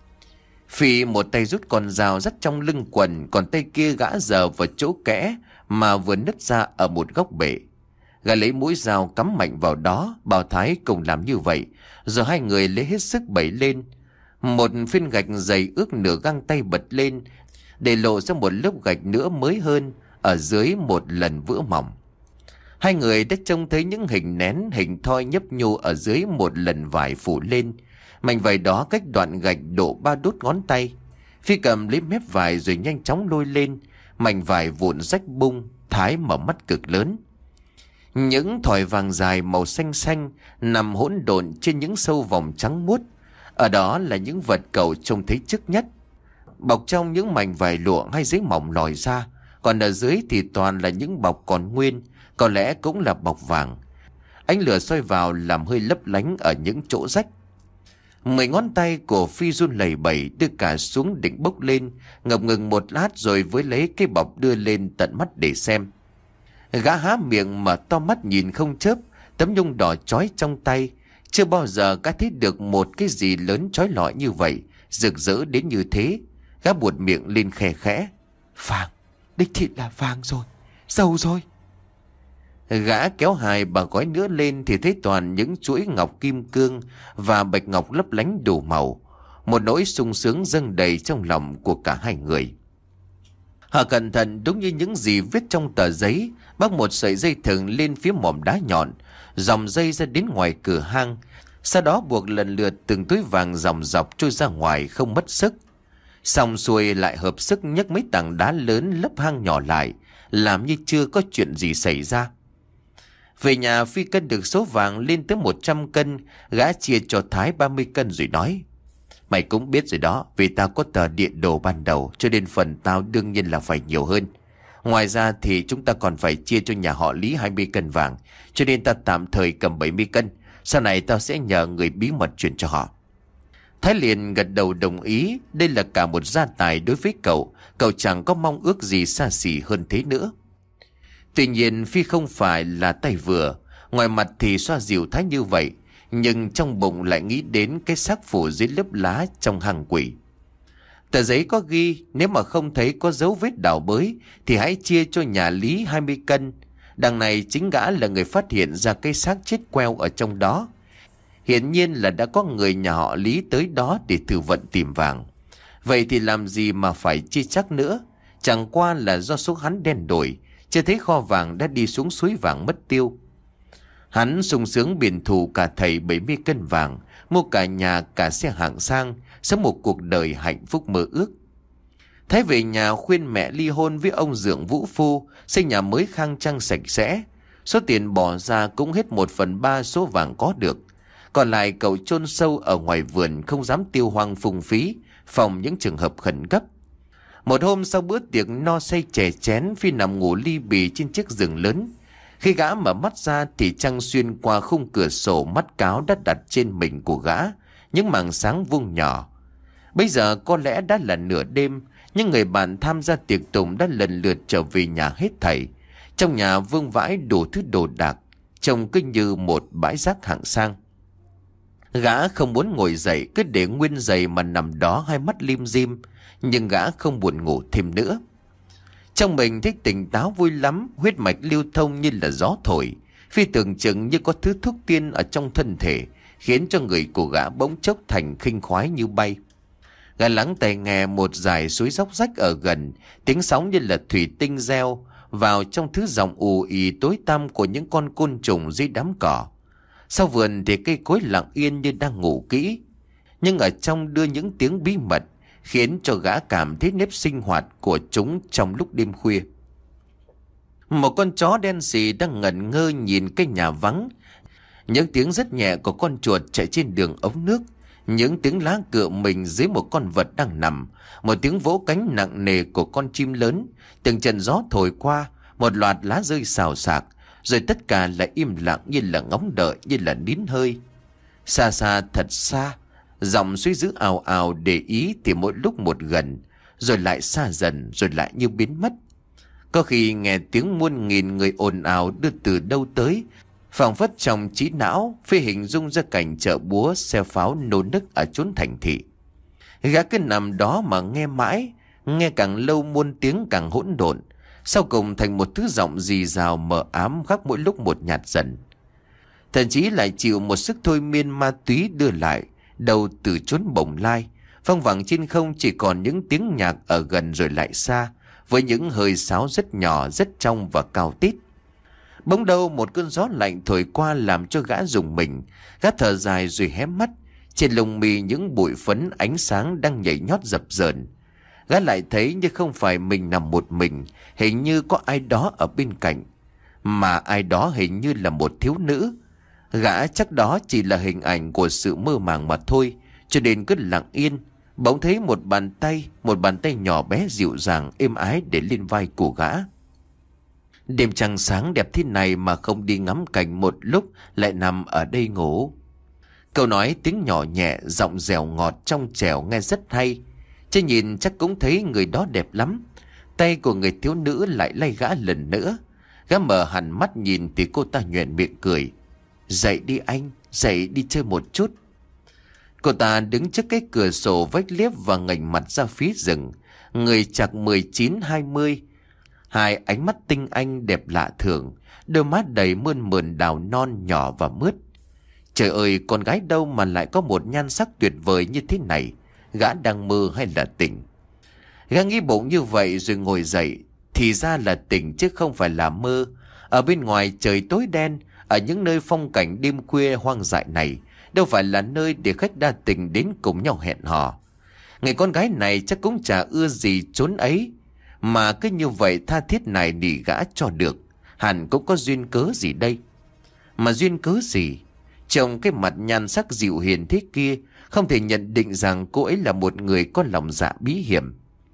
Phi một tay rút con dao dắt trong lưng quần, còn tay kia gã giở vào chỗ kẽ mà vừa nứt ra ở một góc bể. Gã lấy mũi dao cắm mạnh vào đó, Bảo Thái cùng làm như vậy, rồi hai người lấy hết sức bẩy lên. Một phiên gạch dày ước nửa găng tay bật lên, để lộ ra một lớp gạch nữa mới hơn ở dưới một lần vữa mỏng. Hai người đã trông thấy những hình nén, hình thoi nhấp nhô ở dưới một lần vải phủ lên. Mảnh vải đó cách đoạn gạch độ ba đốt ngón tay. Phi cầm lấy mép vải rồi nhanh chóng lôi lên. Mảnh vải vụn rách bung. Thái mở mắt cực lớn. Những thỏi vàng dài màu xanh xanh nằm hỗn độn trên những sâu vòng trắng muốt. Ở đó là những vật cậu trông thấy trước nhất. Bọc trong những mảnh vải lụa hay giấy mỏng lòi ra, còn ở dưới thì toàn là những bọc còn nguyên, có lẽ cũng là bọc vàng. Ánh lửa soi vào làm hơi lấp lánh ở những chỗ rách. Mười ngón tay của Phi run lẩy bẩy, đưa cả xuống định bốc lên, ngập ngừng một lát rồi với lấy cái bọc đưa lên tận mắt để xem. Gã há miệng mà to mắt nhìn không chớp, tấm nhung đỏ chói trong tay. Chưa bao giờ gã thấy được một cái gì lớn chói lọi như vậy, rực rỡ đến như thế. Gã buột miệng lên khe khẽ. Vàng, đích thị là vàng rồi, giàu rồi. Gã kéo hai bà gói nữa lên thì thấy toàn những chuỗi ngọc kim cương và bạch ngọc lấp lánh đủ màu. Một nỗi sung sướng dâng đầy trong lòng của cả hai người. Họ cẩn thận đúng như những gì viết trong tờ giấy, bắc một sợi dây thừng lên phía mỏm đá nhọn, dòng dây ra đến ngoài cửa hang, sau đó buộc lần lượt từng túi vàng dòng dọc trôi ra ngoài không mất sức. Xong xuôi lại hợp sức nhấc mấy tảng đá lớn lấp hang nhỏ lại, làm như chưa có chuyện gì xảy ra. Về nhà Phi cân được số vàng lên tới một trăm cân, gã chia cho Thái ba mươi cân rồi nói. Mày cũng biết rồi đó, vì tao có tờ địa đồ ban đầu cho nên phần tao đương nhiên là phải nhiều hơn. Ngoài ra thì chúng ta còn phải chia cho nhà họ Lý hai mươi cân vàng, cho nên ta tạm thời cầm bảy mươi cân, sau này tao sẽ nhờ người bí mật chuyển cho họ. Thái liền gật đầu đồng ý, đây là cả một gia tài đối với cậu, cậu chẳng có mong ước gì xa xỉ hơn thế nữa. Tuy nhiên Phi không phải là tay vừa, ngoài mặt thì xoa dịu Thái như vậy, nhưng trong bụng lại nghĩ đến cái xác phủ dưới lớp lá trong hang quỷ. Tờ giấy có ghi nếu mà không thấy có dấu vết đào bới thì hãy chia cho nhà Lý hai mươi cân. Đằng này chính gã là người phát hiện ra cái xác chết queo ở trong đó. Hiển nhiên là đã có người nhà họ Lý tới đó để thử vận tìm vàng. Vậy thì làm gì mà phải chia chắc nữa? Chẳng qua là do số hắn đen đổi, chưa thấy kho vàng đã đi xuống suối vàng mất tiêu. Hắn sung sướng biển thù cả thầy bảy mươi cân vàng, mua cả nhà cả xe hạng sang, sống một cuộc đời hạnh phúc mơ ước. Thái về nhà khuyên mẹ ly hôn với ông Dượng Vũ Phu, xây nhà mới khang trang sạch sẽ, Số tiền bỏ ra cũng hết một phần ba số vàng có được. Còn lại cậu chôn sâu ở ngoài vườn, không dám tiêu hoang phung phí, phòng những trường hợp khẩn cấp. Một hôm sau bữa tiệc no say chè chén, Phi nằm ngủ li bì trên chiếc giường lớn. Khi gã mở mắt ra thì trăng xuyên qua khung cửa sổ mắt cáo đã đặt trên mình của gã những mảng sáng vuông nhỏ. Bây giờ có lẽ đã là nửa đêm, những người bạn tham gia tiệc tùng đã lần lượt trở về nhà hết thảy. Trong nhà vương vãi đủ thứ đồ đạc, trông cứ như một bãi rác hạng sang. Gã không muốn ngồi dậy, cứ để nguyên giày mà nằm đó hai mắt lim dim, nhưng gã không buồn ngủ thêm nữa. Trong mình thấy tỉnh táo vui lắm, huyết mạch lưu thông như là gió thổi. Phi tưởng chừng như có thứ thuốc tiên ở trong thân thể, khiến cho người của gã bỗng chốc thành khinh khoái như bay. Gã lắng tai nghe một dải suối róc rách ở gần, tiếng sóng như là thủy tinh reo vào trong thứ giọng ù ì tối tăm của những con côn trùng dưới đám cỏ. Sau vườn thì cây cối lặng yên như đang ngủ kỹ, nhưng ở trong đưa những tiếng bí mật, khiến cho gã cảm thấy nếp sinh hoạt của chúng trong lúc đêm khuya. Một con chó đen xì đang ngẩn ngơ nhìn cái nhà vắng. Những tiếng rất nhẹ của con chuột chạy trên đường ống nước, những tiếng lá cựa mình dưới một con vật đang nằm, một tiếng vỗ cánh nặng nề của con chim lớn, từng trận gió thổi qua, một loạt lá rơi xào xạc, rồi tất cả lại im lặng như là ngóng đợi, như là nín hơi. Xa xa thật xa, dòng suối dữ ào ào để ý thì mỗi lúc một gần, rồi lại xa dần, rồi lại như biến mất. Có khi nghe tiếng muôn nghìn người ồn ào đưa từ đâu tới, phảng phất trong trí não Phi hình dung ra cảnh chợ búa xe pháo nô nức ở chốn thành thị. Gã cứ nằm đó mà nghe mãi, nghe càng lâu muôn tiếng càng hỗn độn, sau cùng thành một thứ giọng rì rào mờ ám, khắc mỗi lúc một nhạt dần. Thậm chí lại chịu một sức thôi miên ma túy đưa lại, đầu từ chốn bồng lai, phăng vẳng trên không chỉ còn những tiếng nhạc ở gần rồi lại xa, với những hơi sáo rất nhỏ, rất trong và cao tít. Bỗng đâu một cơn gió lạnh thổi qua làm cho gã rùng mình. Gã thở dài rồi hé mắt. Trên lồng mì những bụi phấn ánh sáng đang nhảy nhót dập dờn. Gã lại thấy như không phải mình nằm một mình, hình như có ai đó ở bên cạnh. Mà ai đó hình như là một thiếu nữ. Gã chắc đó chỉ là hình ảnh của sự mơ màng mà thôi, cho nên cứ lặng yên. Bỗng thấy một bàn tay, một bàn tay nhỏ bé dịu dàng êm ái để lên vai của gã. Đêm trăng sáng đẹp thế này mà không đi ngắm cảnh một lúc, lại nằm ở đây ngủ. Câu nói tiếng nhỏ nhẹ, giọng dẻo ngọt trong trẻo nghe rất hay. Chứ nhìn chắc cũng thấy người đó đẹp lắm. Tay của người thiếu nữ lại lay gã lần nữa. Gã mở hẳn mắt nhìn thì cô ta nhoẻn miệng cười. Dậy đi anh, dậy đi chơi một chút. Cô ta đứng trước cái cửa sổ vách liếp và ngẩng mặt ra phía rừng. Người chạc mười chín hai mươi. Hai ánh mắt tinh anh đẹp lạ thường, đôi mắt đầy mơn mởn đào non nhỏ và mướt. Trời ơi, con gái đâu mà lại có một nhan sắc tuyệt vời như thế này? Gã đang mơ hay là tỉnh? Gã nghĩ bụng như vậy rồi ngồi dậy. Thì ra là tỉnh chứ không phải là mơ. Ở bên ngoài trời tối đen, ở những nơi phong cảnh đêm khuya hoang dại này, đâu phải là nơi để khách đa tình đến cùng nhau hẹn hò. Người con gái này chắc cũng chả ưa gì chốn ấy, mà cứ như vậy tha thiết này nỉ gã cho được. Hẳn cũng có duyên cớ gì đây. Mà duyên cớ gì? Trong cái mặt nhan sắc dịu hiền thế kia, không thể nhận định rằng cô ấy là một người có lòng dạ bí hiểm.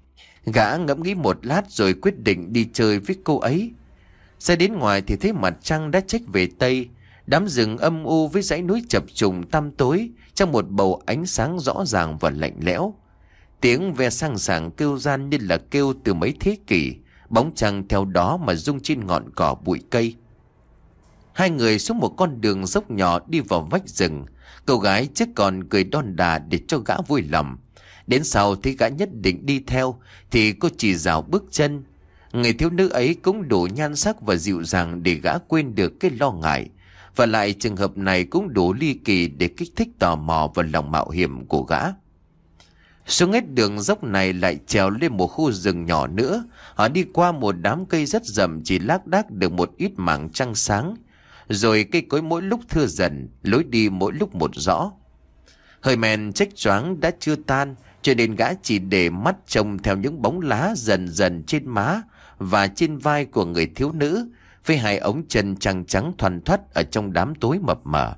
Gã ngẫm nghĩ một lát rồi quyết định đi chơi với cô ấy. Ra đến ngoài thì thấy mặt trăng đã chếch về tây, đám rừng âm u với dãy núi chập trùng tăm tối trong một bầu ánh sáng rõ ràng và lạnh lẽo. Tiếng ve sang sảng kêu gian như là kêu từ mấy thế kỷ, bóng trăng theo đó mà rung trên ngọn cỏ bụi cây. Hai người xuống một con đường dốc nhỏ đi vào vách rừng. Cậu gái trước còn cười đon đà để cho gã vui lòng. Đến sau thấy gã nhất định đi theo thì cô chỉ rào bước chân. Người thiếu nữ ấy cũng đủ nhan sắc và dịu dàng để gã quên được cái lo ngại. Và lại trường hợp này cũng đủ ly kỳ để kích thích tò mò và lòng mạo hiểm của gã. Xuống hết đường dốc này lại trèo lên một khu rừng nhỏ nữa. Họ đi qua một đám cây rất rậm chỉ lác đác được một ít mảng trăng sáng. Rồi cây cối mỗi lúc thưa dần, lối đi mỗi lúc một rõ. Hơi men chếch choáng đã chưa tan, cho nên gã chỉ để mắt trông theo những bóng lá dần dần trên má và trên vai của người thiếu nữ, với hai ống chân trắng trắng thoăn thoắt ở trong đám tối mập mờ.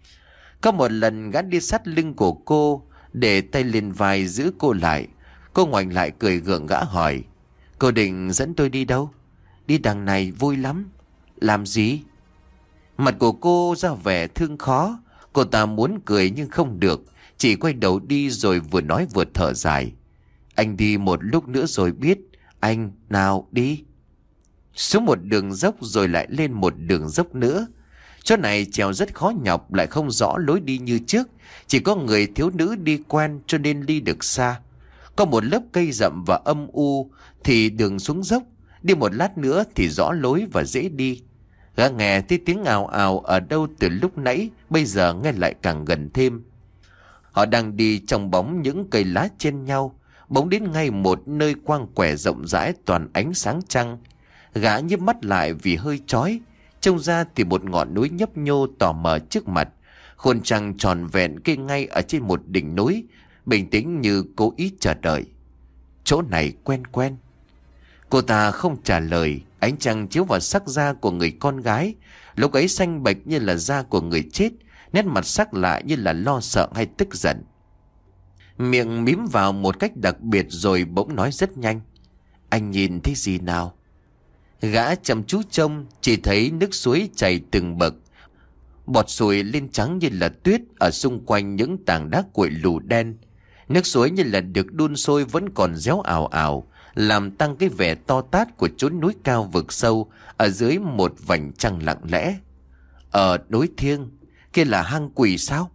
Có một lần gã đi sát lưng của cô, để tay lên vai giữ cô lại. Cô ngoảnh lại cười gượng gã hỏi: cô định dẫn tôi đi đâu? Đi đằng này vui lắm. Làm gì? Mặt của cô ra vẻ thương khó. Cô ta muốn cười nhưng không được, chỉ quay đầu đi rồi vừa nói vừa thở dài. Anh đi một lúc nữa rồi biết. Anh nào đi. Xuống một đường dốc rồi lại lên một đường dốc nữa. Chỗ này trèo rất khó nhọc, lại không rõ lối đi như trước. Chỉ có người thiếu nữ đi quen cho nên đi được xa. Có một lớp cây rậm và âm u thì đường xuống dốc. Đi một lát nữa thì rõ lối và dễ đi. Gã nghe thấy tiếng ào ào ở đâu từ lúc nãy, bây giờ nghe lại càng gần thêm. Họ đang đi trong bóng những cây lá chen nhau, bỗng đến ngay một nơi quang quẻ rộng rãi toàn ánh sáng trăng. Gã nhíp mắt lại vì hơi chói. Trông ra thì một ngọn núi nhấp nhô tỏ mờ trước mặt. Khuôn trăng tròn vẹn kê ngay ở trên một đỉnh núi, bình tĩnh như cố ý chờ đợi. Chỗ này quen quen. Cô ta không trả lời. Ánh trăng chiếu vào sắc da của người con gái, lúc ấy xanh bệch như là da của người chết, nét mặt sắc lạ như là lo sợ hay tức giận. Miệng mím vào một cách đặc biệt rồi bỗng nói rất nhanh: anh nhìn thấy gì nào? Gã chăm chú trông, chỉ thấy nước suối chảy từng bậc, bọt sùi lên trắng như là tuyết ở xung quanh những tảng đá cuội lù đen. Nước suối như là được đun sôi vẫn còn réo ào ào, làm tăng cái vẻ to tát của chốn núi cao vực sâu ở dưới một vành trăng lặng lẽ. Ở núi Thiêng kia là hang quỷ sao?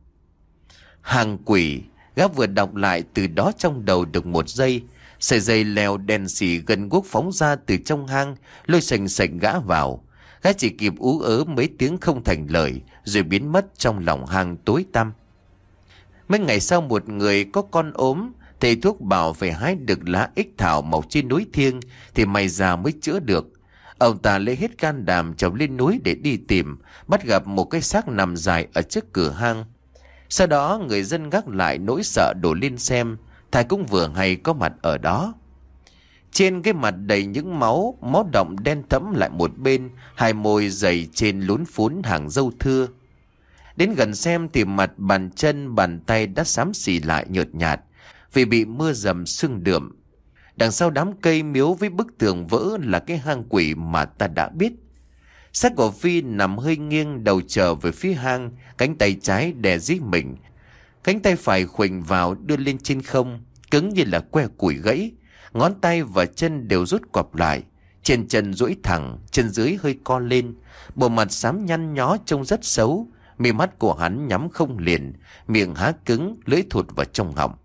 Hang quỷ. Gã vừa đọc lại từ đó trong đầu được một giây. Sợi dây leo đen xì gần guốc phóng ra từ trong hang, lôi sành sành gã vào. Gã chỉ kịp ú ớ mấy tiếng không thành lời, rồi biến mất trong lòng hang tối tăm. Mấy ngày sau, một người có con ốm, thầy thuốc bảo phải hái được lá ích thảo mọc trên núi Thiêng thì may ra mới chữa được. Ông ta lấy hết can đảm trèo lên núi để đi tìm, bắt gặp một cái xác nằm dài ở trước cửa hang. Sau đó người dân gác lại nỗi sợ đổ lên xem, thầy cũng vừa hay có mặt ở đó. Trên cái mặt đầy những máu, máu đọng đen thẫm lại một bên, hai môi dày trên lún phún hàng râu thưa. Đến gần xem thì mặt, bàn chân, bàn tay đã xám xì lại nhợt nhạt vì bị mưa dầm sương đượm. Đằng sau đám cây miếu với bức tường vỡ là cái hang quỷ mà ta đã biết. Xác của Phi nằm hơi nghiêng, đầu trở về phía hang, cánh tay trái đè dưới mình, cánh tay phải khuỳnh vào đưa lên trên không, cứng như là que củi gãy. Ngón tay và chân đều rút quặp lại, trên chân duỗi thẳng, chân dưới hơi co lên. Bộ mặt xám nhăn nhó trông rất xấu. Mi mắt của hắn nhắm không liền, miệng há cứng, lưỡi thụt vào trong họng.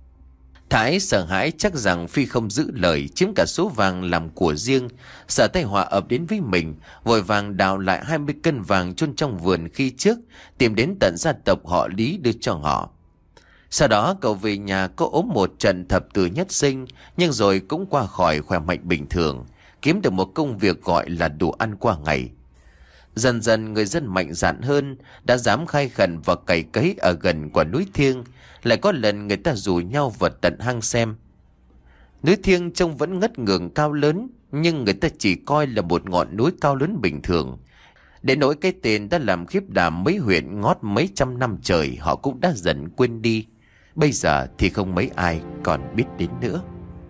Thái sợ hãi chắc rằng Phi không giữ lời, chiếm cả số vàng làm của riêng. Sợ tai họa ập đến với mình, vội vàng đào lại hai mươi cân vàng chôn trong vườn khi trước, tìm đến tận gia tộc họ Lý đưa cho họ. Sau đó cậu về nhà có ốm một trận thập tử nhất sinh, nhưng rồi cũng qua khỏi khỏe mạnh bình thường, kiếm được một công việc gọi là đủ ăn qua ngày. Dần dần người dân mạnh dạn hơn, đã dám khai khẩn và cày cấy ở gần quả núi Thiêng. Lại có lần người ta rủ nhau vào tận hang xem. Núi Thiêng trông vẫn ngất ngường cao lớn, nhưng người ta chỉ coi là một ngọn núi cao lớn bình thường. Đến nỗi cái tên đã làm khiếp đảm mấy huyện ngót mấy trăm năm trời, họ cũng đã dần quên đi. Bây giờ thì không mấy ai còn biết đến nữa.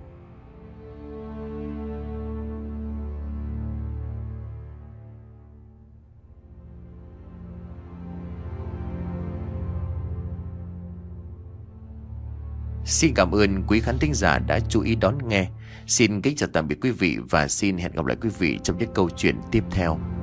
Xin cảm ơn quý khán thính giả đã chú ý đón nghe. Xin kính chào tạm biệt quý vị và xin hẹn gặp lại quý vị trong những câu chuyện tiếp theo.